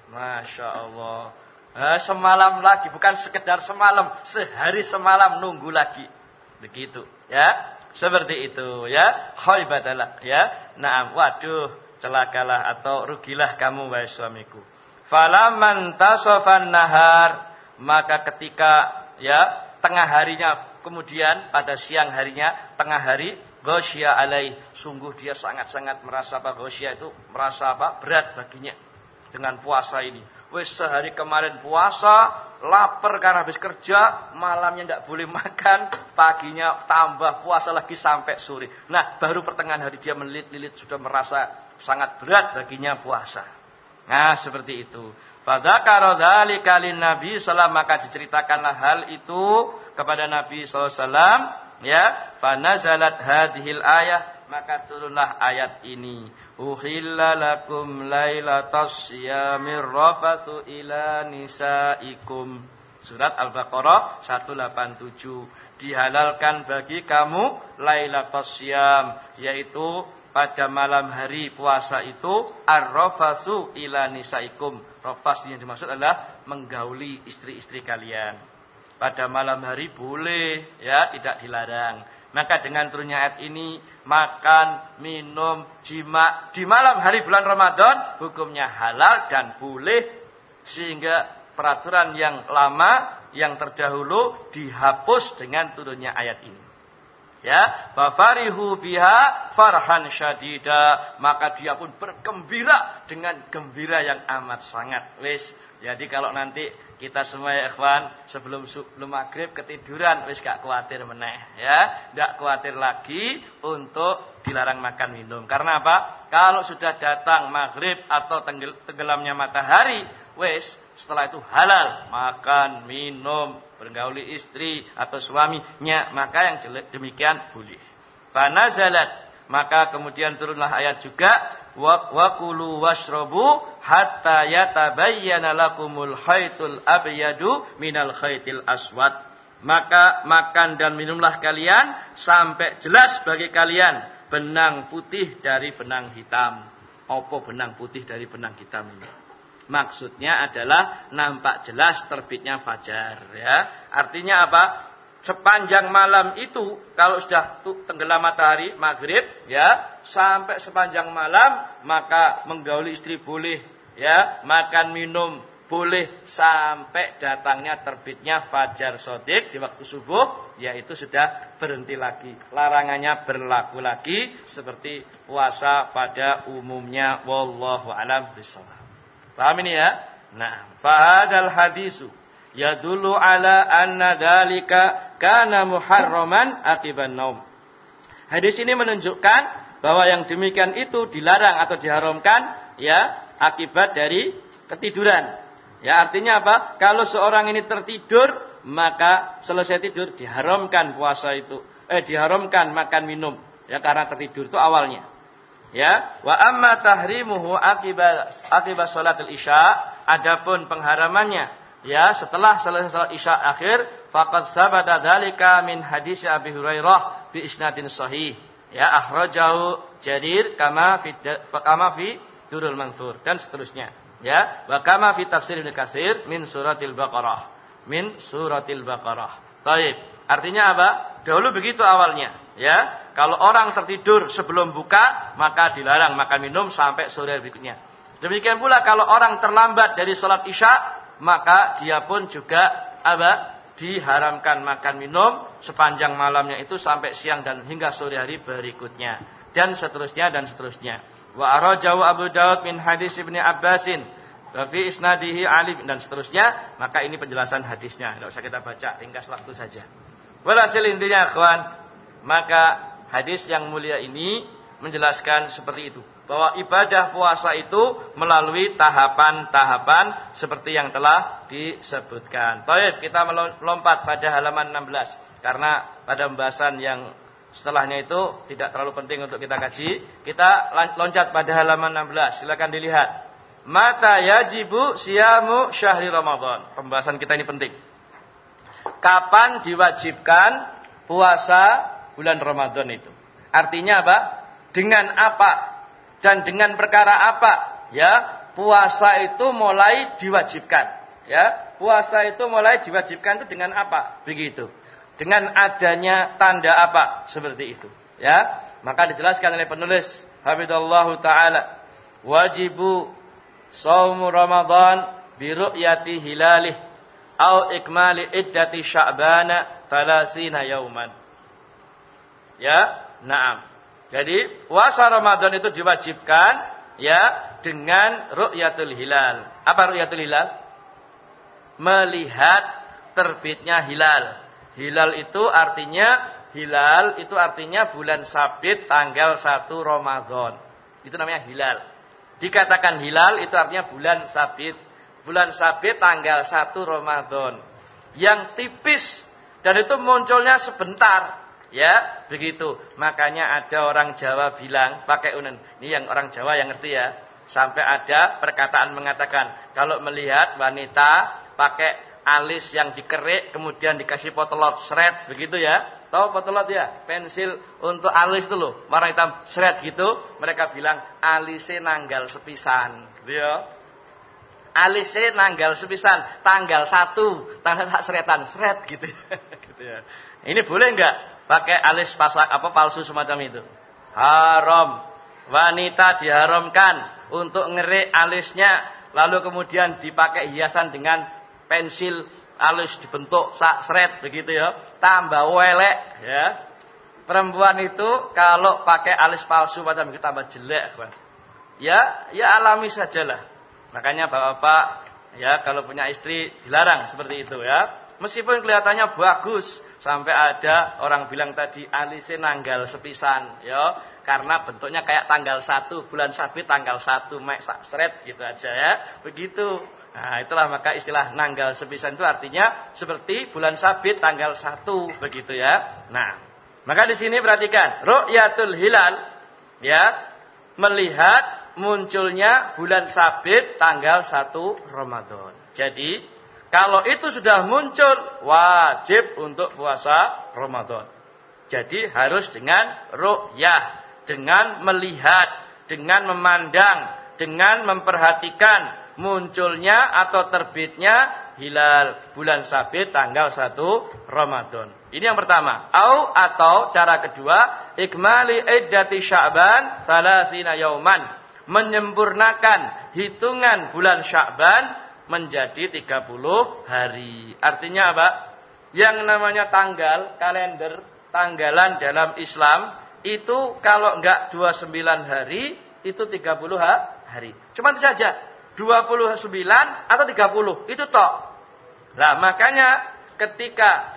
Masya Allah. Nah, semalam lagi, bukan sekedar semalam, sehari semalam nunggu lagi. Begitu, ya. Seperti itu, ya. Haibadalah, ya. Naam, waduh, celakalah atau rugilah kamu wahai suamiku. Falaman tasofan nahar, maka ketika ya tengah harinya, kemudian pada siang harinya, tengah hari, ghasya alaih, sungguh dia sangat-sangat merasa apa, ghasya itu merasa apa, berat baginya dengan puasa ini. Wes sehari kemarin puasa, lapar karena habis kerja, malamnya tidak boleh makan, paginya tambah puasa lagi sampai sore. Nah, baru pertengahan hari dia melilit-lilit sudah merasa sangat berat baginya puasa. Nah, seperti itu. Fadzakara dzalika lin-nabi sallallahu alaihi wasallam, maka diceritakanlah hal itu kepada Nabi sallallahu alaihi wasallam, ya. Fanazalat hadhil ayah, maka turunlah ayat ini. Uhilla lakum lailatas siyamir rafathu ila nisaikum. Surat Al-Baqarah seratus delapan puluh tujuh. Dihalalkan bagi kamu lailatas siyam, yaitu pada malam hari puasa itu ar-rafathu ila nisaikum. Rafas yang dimaksud adalah menggauli istri-istri kalian. Pada malam hari boleh, ya, tidak dilarang. Maka dengan turunnya ayat ini, makan, minum, jima di malam hari bulan Ramadan hukumnya halal dan boleh, sehingga peraturan yang lama yang terdahulu dihapus dengan turunnya ayat ini. Ya, fafarihu biha farhan syadida, maka dia pun bergembira dengan gembira yang amat sangat. Wis, jadi kalau nanti kita semua ya ikhwan sebelum sebelum maghrib ketiduran, wis gak khawatir meneh ya, gak khawatir lagi untuk dilarang makan minum. Karena apa? Kalau sudah datang maghrib atau tenggel, tenggelamnya matahari, wis setelah itu halal makan minum, bergauli istri atau suaminya, maka yang jelek demikian boleh. Fanazalat, maka kemudian turunlah ayat juga, wa kulu washrabu hatta yatabayyana lakumul khaytul abyadu minal khaytil aswad. Maka makan dan minumlah kalian sampai jelas bagi kalian benang putih dari benang hitam. Apa benang putih dari benang hitam ini? Maksudnya adalah nampak jelas terbitnya fajar, ya. Artinya apa? Sepanjang malam itu kalau sudah tenggelam matahari maghrib, ya, sampai sepanjang malam maka menggauli istri boleh, ya, makan minum boleh sampai datangnya terbitnya fajar shadiq di waktu subuh, yaitu sudah berhenti lagi. Larangannya berlaku lagi seperti puasa pada umumnya. Wallahu a'lam bishawab. Paham ini ya? Nah, fahadal hadisu yadullu ala anna dalika kana muharraman akiban naum. Hadis ini menunjukkan bahwa yang demikian itu dilarang atau diharamkan ya akibat dari ketiduran. Ya, artinya apa? Kalau seorang ini tertidur, maka selesai tidur diharamkan puasa itu. Eh diharamkan makan minum ya karena tertidur itu awalnya. Ya, wa amma tahrimuhu akibat akibat salatul isya, adapun pengharamannya ya setelah selesai salat isya akhir, faqad sabata dzalika min hadis Abi Hurairah bi isnadin sahih. Ya, akhrajahu Jarir kama fi kama fi Durrul Mansur dan seterusnya. Ya, wa kama fi tafsir Ibnu Katsir min suratil Baqarah. Min suratil Baqarah. Baik, artinya apa? Dahulu begitu awalnya, ya. Kalau orang tertidur sebelum buka, maka dilarang makan minum sampai sore berikutnya. Demikian pula kalau orang terlambat dari sholat isya, maka dia pun juga apa? Diharamkan makan minum sepanjang malamnya itu sampai siang dan hingga sore hari berikutnya. Dan seterusnya dan seterusnya. Wa arajahu Abu Daud min hadis Ibnu Abbasin wa fi isnadihi Ali dan seterusnya. Maka ini penjelasan hadisnya. Tidak usah kita baca, ringkas waktu saja. Walhasil intinya akhwan, maka hadis yang mulia ini menjelaskan seperti itu. Bahwa ibadah puasa itu melalui tahapan-tahapan seperti yang telah disebutkan. Baik, kita melompat pada halaman enam belas. Karena pada pembahasan yang setelahnya itu tidak terlalu penting untuk kita kaji. Kita loncat pada halaman enam belas. Silakan dilihat. Mata yajibu siyamu syahri Ramadan. Pembahasan kita ini penting. Kapan diwajibkan puasa bulan Ramadan itu? Artinya apa? Dengan apa? Dan dengan perkara apa? Ya, puasa itu mulai diwajibkan. Ya, puasa itu mulai diwajibkan itu dengan apa? Begitu. Dengan adanya tanda apa? Seperti itu. Ya, maka dijelaskan oleh penulis Hafizallahu taala, wajibu shaum Ramadan bi ru'yati hilalih au ikmali iddati Sya'bana thalathina yauman. Ya, na'am. Jadi puasa Ramadan itu diwajibkan ya dengan ru'yatul hilal. Apa ru'yatul hilal? Melihat terbitnya hilal. Hilal itu artinya hilal itu artinya bulan sabit tanggal satu Ramadan. Itu namanya hilal. Dikatakan hilal itu artinya bulan sabit. Bulan sabit tanggal satu Ramadan. Yang tipis dan itu munculnya sebentar. Ya, begitu. Makanya ada orang Jawa bilang, pakai unen. Ini yang orang Jawa yang ngerti ya. Sampai ada perkataan mengatakan, kalau melihat wanita pakai alis yang dikerik, kemudian dikasih potelot seret, begitu ya. Tahu potelot ya? Pensil untuk alis itu loh. Warna hitam seret gitu. Mereka bilang, alisnya nanggal sepisan. Gitu ya. Alisnya nanggal sepisan. Tanggal satu. Tanggal tak seretan. Seret gitu ya. Gitu ya. Ini boleh enggak? Pakai alis pasak apa palsu semacam itu. Haram. Wanita diharamkan untuk ngerik alisnya, lalu kemudian dipakai hiasan dengan pensil alis dibentuk sak seret begitu ya. Tambah welek ya. Perempuan itu kalau pakai alis palsu macam itu tambah jelek, kawan. Ya, ya alami sajalah. Makanya bapak-bapak ya kalau punya istri dilarang seperti itu ya. Meskipun kelihatannya bagus, sampai ada orang bilang tadi alisnya nanggal sepisan, ya, karena bentuknya kayak tanggal satu bulan sabit tanggal satu mek seret gitu aja ya, begitu. Nah itulah maka istilah nanggal sepisan itu artinya seperti bulan sabit tanggal satu begitu ya. Nah maka di sini perhatikan ru'yatul hilal ya, melihat munculnya bulan sabit tanggal satu Ramadan. Jadi kalau itu sudah muncul, wajib untuk puasa Ramadan. Jadi harus dengan ru'yah, dengan melihat, dengan memandang, dengan memperhatikan munculnya atau terbitnya hilal bulan sabit tanggal satu Ramadan. Ini yang pertama. Au atau cara kedua, ikmali iddati Sya'ban salasina yauman. Menyempurnakan hitungan bulan Sya'ban menjadi tiga puluh hari. Artinya apa? Yang namanya tanggal, kalender, tanggalan dalam Islam itu kalau enggak dua puluh sembilan hari, itu tiga puluh hari. Cuma itu saja. dua puluh sembilan atau tiga puluh, itu tok. Nah, makanya ketika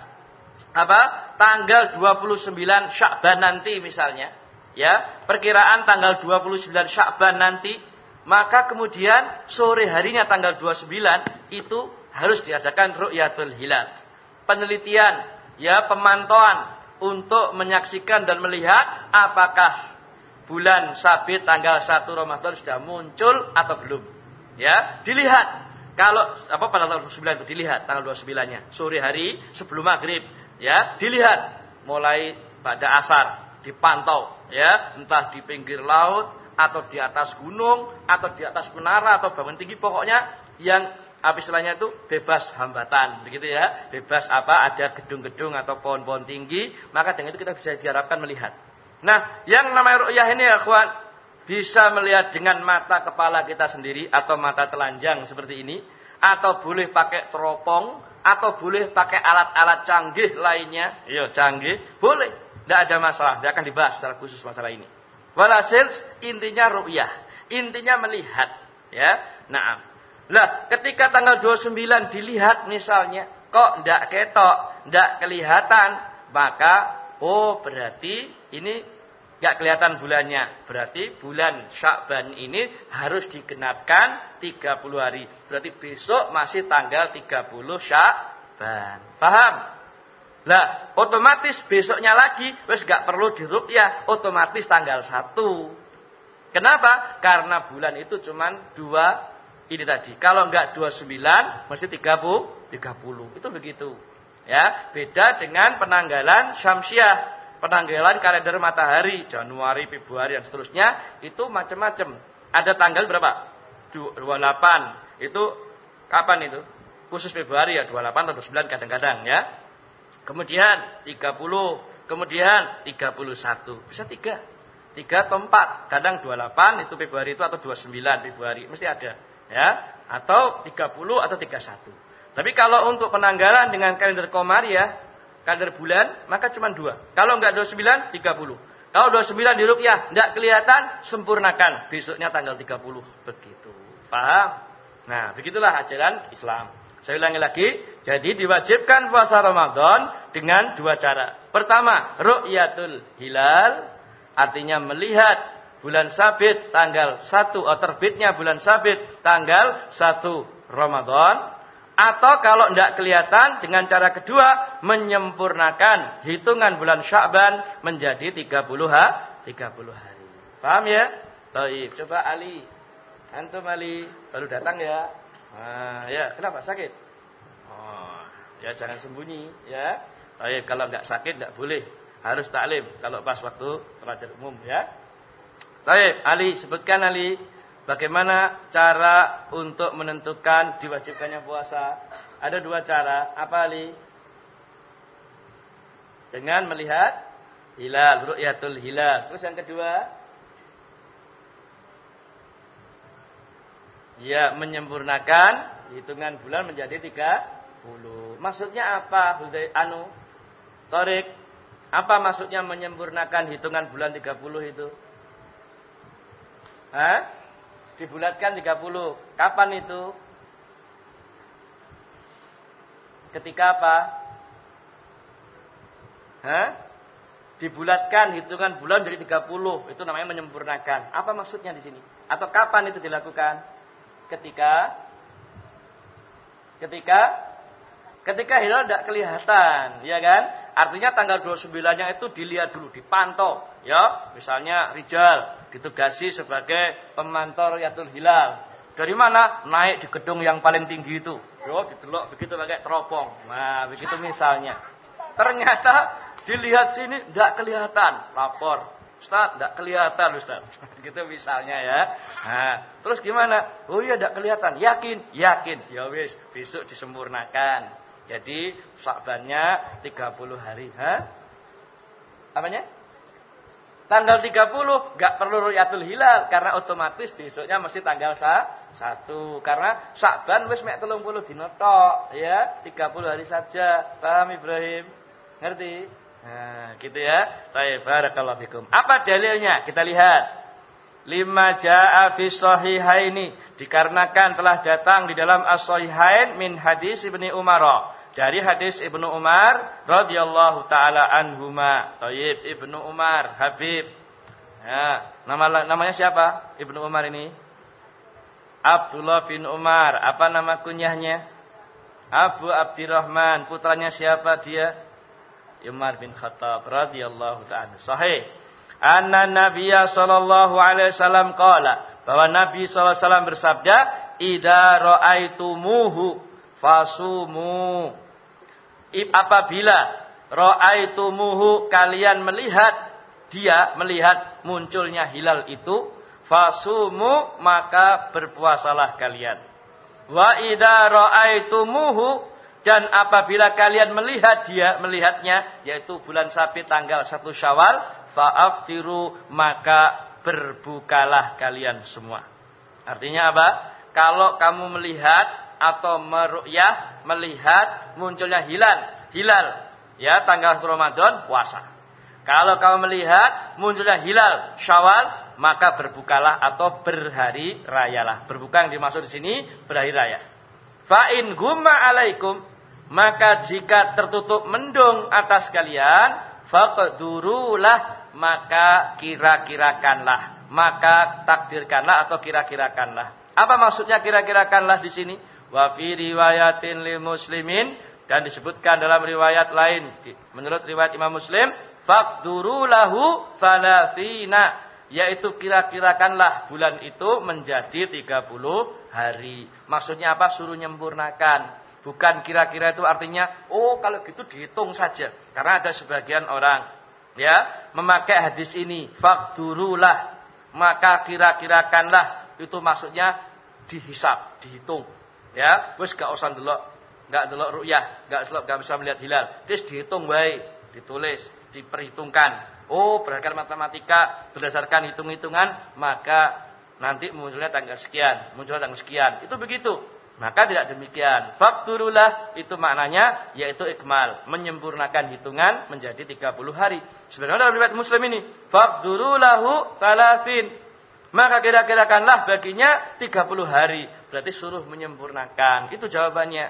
apa? Tanggal dua puluh sembilan Sya'ban nanti misalnya, ya, perkiraan tanggal dua puluh sembilan Sya'ban nanti, maka kemudian sore harinya tanggal dua puluh sembilan itu harus diadakan ru'yatul hilal. Penelitian, ya, pemantauan untuk menyaksikan dan melihat apakah bulan sabit tanggal satu Ramadan sudah muncul atau belum. Ya, dilihat. Kalau apa pada tanggal dua puluh sembilan itu dilihat tanggal dua puluh sembilan-nya, sore hari sebelum maghrib, ya, dilihat mulai pada asar, dipantau, ya, entah di pinggir laut atau di atas gunung, atau di atas menara, atau bangun tinggi, pokoknya yang apa istilahnya itu bebas hambatan, begitu ya, bebas apa ada gedung-gedung atau pohon-pohon tinggi, maka dengan itu kita bisa diharapkan melihat. Nah, yang namanya ru'yah ini ya kawan, bisa melihat dengan mata kepala kita sendiri atau mata telanjang seperti ini, atau boleh pakai teropong, atau boleh pakai alat-alat canggih lainnya, iya canggih, boleh, tidak ada masalah, tidak akan dibahas secara khusus masalah ini. Walhasil intinya ru'yah, intinya melihat, ya. Nah, lah ketika tanggal dua puluh sembilan dilihat misalnya, kok ndak ketok, ndak kelihatan, maka oh berarti ini nggak kelihatan bulannya. Berarti bulan Sya'ban ini harus digenapkan tiga puluh hari. Berarti besok masih tanggal tiga puluh Sya'ban. Paham? Lah, otomatis besoknya lagi wis gak perlu diruqyah, otomatis tanggal satu. Kenapa? Karena bulan itu cuman dua ini tadi. Kalau enggak dua puluh sembilan mesti tiga puluh. Itu begitu. Ya, beda dengan penanggalan syamsiah, penanggalan kalender matahari, Januari, Februari dan seterusnya, itu macam-macam. Ada tanggal berapa? dua puluh delapan. Itu kapan itu? Khusus Februari ya, dua puluh delapan atau dua puluh sembilan kadang-kadang ya. Kemudian tiga puluh, kemudian tiga puluh satu. Bisa tiga. tiga atau empat. Kadang dua puluh delapan itu Februari itu atau dua puluh sembilan Februari. Mesti ada. Ya. Atau tiga puluh atau tiga puluh satu. Tapi kalau untuk penanggalan dengan kalender Komariah, kalender bulan, maka cuma dua. Kalau enggak dua puluh sembilan, tiga puluh. Kalau dua puluh sembilan di ruqyah, enggak kelihatan, sempurnakan. Besoknya tanggal tiga puluh. Begitu. Paham? Nah, begitulah ajaran Islam. Saya ulangi lagi, jadi diwajibkan puasa Ramadan dengan dua cara. Pertama, ru'yatul hilal, artinya melihat bulan sabit tanggal satu, oh, terbitnya bulan sabit tanggal satu Ramadan. Atau kalau tidak kelihatan, dengan cara kedua, menyempurnakan hitungan bulan Sya'ban menjadi tiga puluh hari. Paham ya? Baik, coba Ali. Antum Ali, baru datang ya. Nah, ya, kenapa sakit? Oh, ya jangan sembunyi, ya. Baik, kalau enggak sakit enggak boleh, harus taklim kalau pas waktu pelajar umum, ya. Baik, Ali, sebutkan Ali, bagaimana cara untuk menentukan diwajibkannya puasa? Ada dua cara. Apa Ali? Dengan melihat hilal, ru'yatul hilal. Terus yang kedua? Ya, menyempurnakan hitungan bulan menjadi tiga puluh. Maksudnya apa? Hudai anu Torik. Apa maksudnya menyempurnakan hitungan bulan tiga puluh itu? Hah? Dibulatkan tiga puluh. Kapan itu? Ketika apa? Hah? Dibulatkan hitungan bulan dari tiga puluh. Itu namanya menyempurnakan. Apa maksudnya di sini? Atau kapan itu dilakukan? Ketika Ketika Ketika hilal tidak kelihatan, ya kan? Artinya tanggal dua puluh sembilan-nya itu dilihat dulu, dipantau, ya. Misalnya Rijal ditugasi sebagai pemantau Ru'yatul Hilal. Dari mana? Naik di gedung yang paling tinggi itu. Yo, didelok begitu pakai teropong. Nah, begitu misalnya. Ternyata dilihat sini tidak kelihatan, lapor. Ustaz, tidak kelihatan Ustaz. Gitu misalnya ya. Nah, terus gimana? Oh iya tidak kelihatan. Yakin? Yakin. Ya wis, besok disempurnakan. Jadi Sya'bannya tiga puluh hari. Hah? Apanya? Tanggal tiga puluh enggak perlu Ru'yatul Hilal karena otomatis besoknya mesti tanggal satu. Karena Sya'ban wis mek tiga puluh dina tok, ya, tiga puluh hari saja. Paham Ibrahim? Ngerti? Nah, gitu ya. Baik, barakallahu fikum. Apa dalilnya? Kita lihat. Lima jaa fi shahihaini, dikarenakan telah datang di dalam as-sahihain min hadis Ibnu Umar. Dari hadis Ibnu Umar radhiyallahu taala anhuma. Thayyib Ibnu Umar, Habib. Ya, nama namanya siapa? Ibnu Umar ini? Abdullah bin Umar. Apa nama kunyahnya? Abu Abdurrahman. Putranya siapa dia? Umar bin Khattab radhiyallahu ta'ala. Sahih. Anna Nabiyya sallallahu alaihi wasallam qala, bahwa Nabi sallallahu alaihi wasallam bersabda, "Idza ra'aitumuhu fasumu." Apabila ra'aitumuhu, kalian melihat dia, melihat munculnya hilal itu, fasumu, maka berpuasalah kalian. Wa idza ra'aitumuhu, dan apabila kalian melihat dia, melihatnya, yaitu bulan Sabit tanggal satu Syawal, fa'aftiru, maka berbukalah kalian semua. Artinya apa? Kalau kamu melihat atau meru'yah, melihat munculnya hilal, hilal, ya, tanggal Ramadan, puasa. Kalau kamu melihat munculnya hilal Syawal, maka berbukalah atau berhari rayalah. Berbuka yang dimaksud di sini berhari raya. Fa in gumma alaikum, maka jika tertutup mendung atas kalian, faqdurulah, maka kira-kirakanlah, maka takdirkanlah atau kira-kirakanlah. Apa maksudnya kira-kirakanlah di sini? Wa fi riwayatin lil muslimin, dan disebutkan dalam riwayat lain menurut riwayat Imam Muslim, faqdurulahu salatsina, yaitu kira-kirakanlah bulan itu menjadi tiga puluh hari. Maksudnya apa? Suruh nyempurnakan. Bukan kira-kira itu artinya, oh kalau gitu dihitung saja. Karena ada sebagian orang, ya, memakai hadis ini, faqdurulah, maka kira-kirakanlah, itu maksudnya dihisap, dihitung. Ya, wis gak usah ndelok, gak ndelok ru'yah, gak selok, gak bisa melihat hilal. Terus dihitung baik, ditulis, diperhitungkan. Oh, berdasarkan matematika, berdasarkan hitung-hitungan, maka nanti munculnya tanggal sekian, munculnya tanggal sekian. Itu begitu. Maka tidak demikian. Fakturulah itu maknanya yaitu ikmal, menyempurnakan hitungan menjadi tiga puluh hari. Sebenarnya dalam riwayat Muslim ini, fakturulahu salasin, maka kira-kirakanlah baginya tiga puluh hari. Berarti suruh menyempurnakan. Itu jawabannya.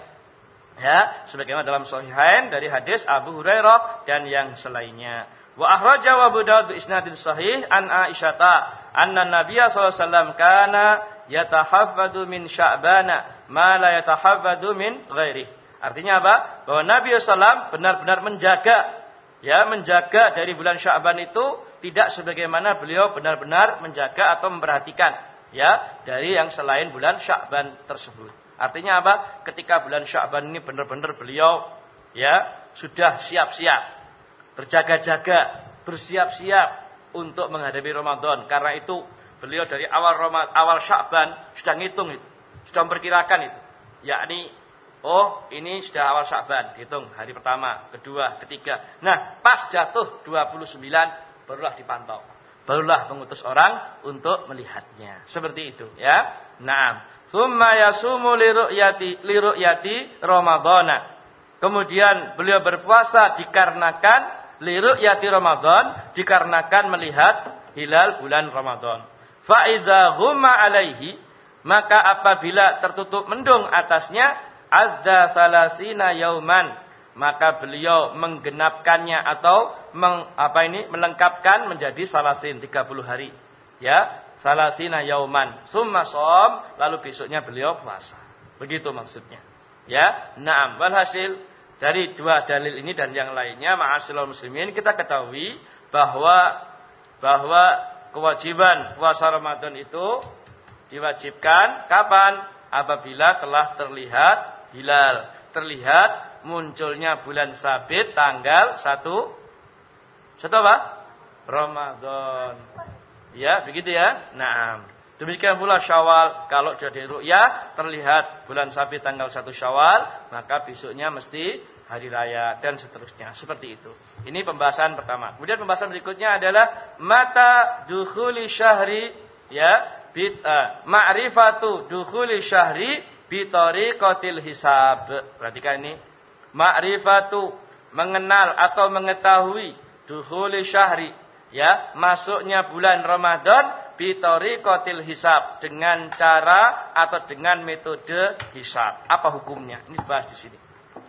Ya, sebagaimana dalam Sahihain dari hadis Abu Hurairah dan yang selainnya. Wa akhraja Abu Daud bi isnadin sahih an Aisyata anna Nabiyya sallallahu alaihi wasallam kana yatahaffadhu min Sya'bana ma la yatahaffadhu min ghairihi. Artinya apa? Bahwa Nabi sallallahu alaihi wasallam benar-benar menjaga, ya, menjaga dari bulan Sya'ban itu tidak sebagaimana beliau benar-benar menjaga atau memperhatikan, ya, dari yang selain bulan Sya'ban tersebut. Artinya apa? Ketika bulan Sya'ban ini benar-benar beliau, ya, sudah siap-siap, berjaga-jaga, bersiap-siap untuk menghadapi Ramadan. Karena itu beliau dari awal Ramadan, awal Sya'ban sudah ngitung itu, sudah memperkirakan itu. Yakni, oh ini sudah awal Sya'ban, hitung hari pertama, kedua, ketiga. Nah, pas jatuh dua puluh sembilan barulah dipantau. Barulah mengutus orang untuk melihatnya. Seperti itu, ya. Naam. Tsumma yasumu liru'yati liru'yati Ramadhana. Kemudian beliau berpuasa dikarenakan li ru'yati Ramadan, dikarenakan melihat hilal bulan Ramadan. Fa idza ghumma alaihi, maka apabila tertutup mendung atasnya, azza salasina yauman, maka beliau menggenapkannya atau meng, apa ini melengkapkan menjadi salasin tiga puluh hari. Ya, salasina yauman. Summa shom, lalu besoknya beliau puasa. Begitu maksudnya. Ya, na'am. Walhasil dari dua dalil ini dan yang lainnya, ma'asyiral muslimin, kita ketahui bahwa bahwa kewajiban puasa Ramadan itu diwajibkan kapan? Apabila telah terlihat hilal, terlihat munculnya bulan sabit tanggal satu satu apa? Ramadan. Ya, begitu ya. Nah, demikian pula Syawal, kalau jadi ru'yah terlihat bulan sabit tanggal satu Syawal, maka besoknya mesti hari raya dan seterusnya. Seperti itu. Ini pembahasan pertama. Kemudian pembahasan berikutnya adalah mata dukhuli syahri, ya, bit uh, ma'rifatu dukhuli syahri bi tariqatil hisab. Perhatikan ini. Ma'rifatu, mengenal atau mengetahui, dukhuli syahri, ya, masuknya bulan Ramadan bi tariqatil hisab, dengan cara atau dengan metode hisab. Apa hukumnya? Ini dibahas di sini.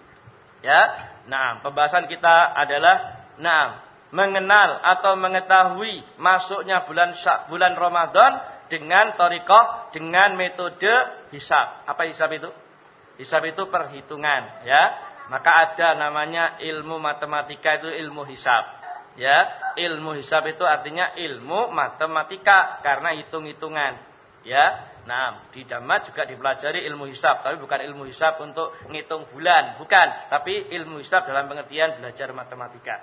Ya. Nah, pembahasan kita adalah nah, mengenal atau mengetahui masuknya bulan bulan Ramadan dengan tariqah, dengan metode hisab. Apa hisab itu? Hisab itu perhitungan, ya. Maka ada namanya ilmu matematika, itu ilmu hisab. Ya, ilmu hisab itu artinya ilmu matematika karena hitung-hitungan. Ya. Nah, di Dhamma juga dipelajari ilmu hisab, tapi bukan ilmu hisab untuk ngitung bulan, bukan, tapi ilmu hisab dalam pengertian belajar matematika.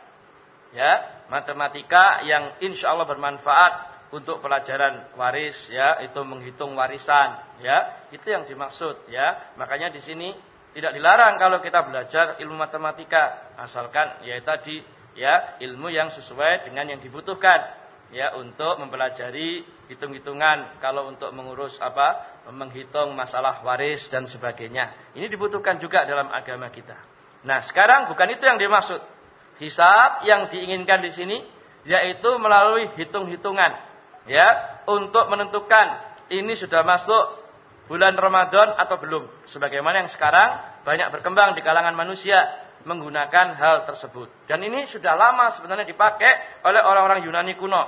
Ya, matematika yang insya Allah bermanfaat untuk pelajaran waris, ya, itu menghitung warisan, ya, itu yang dimaksud, ya. Makanya di sini tidak dilarang kalau kita belajar ilmu matematika, asalkan ya tadi, ya, ilmu yang sesuai dengan yang dibutuhkan, ya, untuk mempelajari hitung-hitungan, kalau untuk mengurus apa, menghitung masalah waris dan sebagainya. Ini dibutuhkan juga dalam agama kita. Nah, sekarang bukan itu yang dimaksud. Hisab yang diinginkan di sini yaitu melalui hitung-hitungan, ya, untuk menentukan ini sudah masuk bulan Ramadan atau belum. Sebagaimana yang sekarang banyak berkembang di kalangan manusia menggunakan hal tersebut. Dan ini sudah lama sebenarnya dipakai oleh orang-orang Yunani kuno.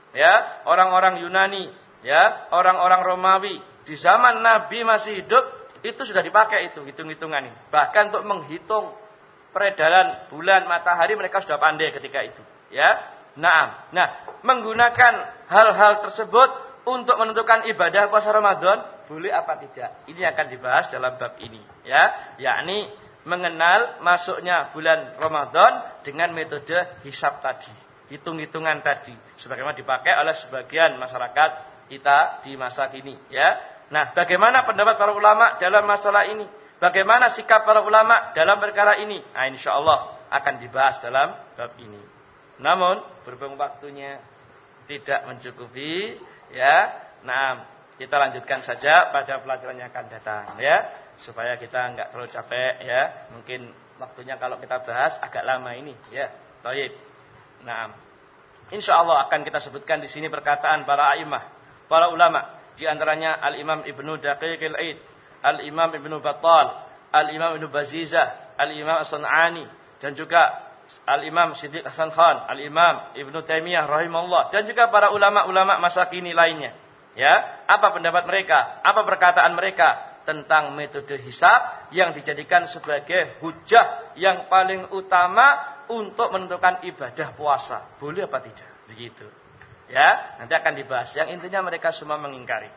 Ya, orang-orang Yunani, ya, orang-orang Romawi di zaman Nabi masih hidup itu sudah dipakai itu hitung-hitungan ini. Bahkan untuk menghitung peredaran bulan matahari mereka sudah pandai ketika itu, ya. Nah, nah, menggunakan hal-hal tersebut untuk menentukan ibadah puasa Ramadan boleh apa tidak? Ini akan dibahas dalam bab ini, ya, yakni mengenal masuknya bulan Ramadan dengan metode hisab tadi, hitung-hitungan tadi, sebagaimana dipakai oleh sebagian masyarakat kita di masa kini, ya. Nah, bagaimana pendapat para ulama dalam masalah ini? Bagaimana sikap para ulama dalam perkara ini? Nah, insyaallah akan dibahas dalam bab ini. Namun, berhubung waktunya tidak mencukupi, ya. Nah, kita lanjutkan saja pada pelajaran yang akan datang, ya, supaya kita enggak terlalu capek, ya. Mungkin waktunya kalau kita bahas agak lama ini, ya. Baik. Nah, insyaallah akan kita sebutkan di sini perkataan para a'imah, para ulama, di antaranya Al-Imam Ibnu Daqiq Al-Aid, Al-Imam Ibnu Battal, Al-Imam Ibnu Bazizah, Al-Imam As-Sun'ani, dan juga Al-Imam Siddiq Hasan Khan, Al-Imam Ibnu Taimiyah rahimahullah, dan juga para ulama-ulama masa kini lainnya. Ya, apa pendapat mereka? Apa perkataan mereka tentang metode hisab yang dijadikan sebagai hujah yang paling utama untuk menentukan ibadah puasa? Boleh apa tidak? Begitu. Ya, nanti akan dibahas. Yang intinya mereka semua mengingkari.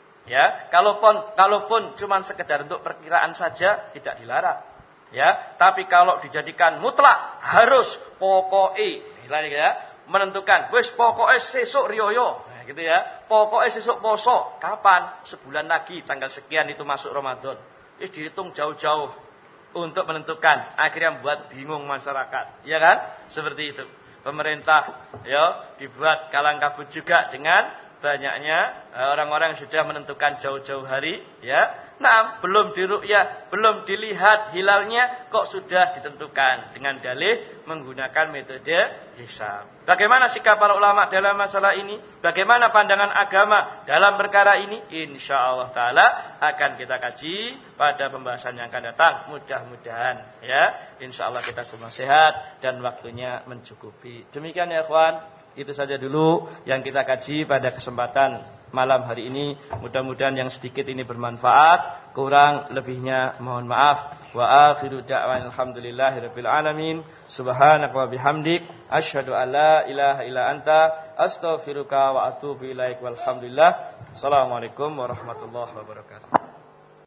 Ya, kalaupun kalaupun cuma sekedar untuk perkiraan saja tidak dilarang. Ya, tapi kalau dijadikan mutlak harus pokoknya, ya, menentukan wis pokoknya sesuk riyo. Gitu ya, pokoknya sesuk poso, kapan? Sebulan lagi tanggal sekian itu masuk Ramadan. Itu dihitung jauh-jauh untuk menentukan, akhirnya membuat bingung masyarakat, ya kan? Seperti itu. Pemerintah ya dibuat kalang kabut juga dengan banyaknya orang-orang yang sudah menentukan jauh-jauh hari, ya. Nah, belum diru'yah, belum dilihat hilalnya, kok sudah ditentukan dengan dalih menggunakan metode hisab. Bagaimana sikap para ulama dalam masalah ini? Bagaimana pandangan agama dalam perkara ini? Insyaallah taala akan kita kaji pada pembahasan yang akan datang. Mudah-mudahan ya, insyaallah kita semua sehat dan waktunya mencukupi. Demikian ya ikhwan, itu saja dulu yang kita kaji pada kesempatan malam hari ini. Mudah-mudahan yang sedikit ini bermanfaat, kurang lebihnya mohon maaf. Wa akhiru da'wana alhamdulillahirabbil alamin. Subhanaka wa bihamdik asyhadu an la ilaha illa anta astaghfiruka wa atubu ilaik. Walhamdulillah. Assalamualaikum warahmatullahi wabarakatuh.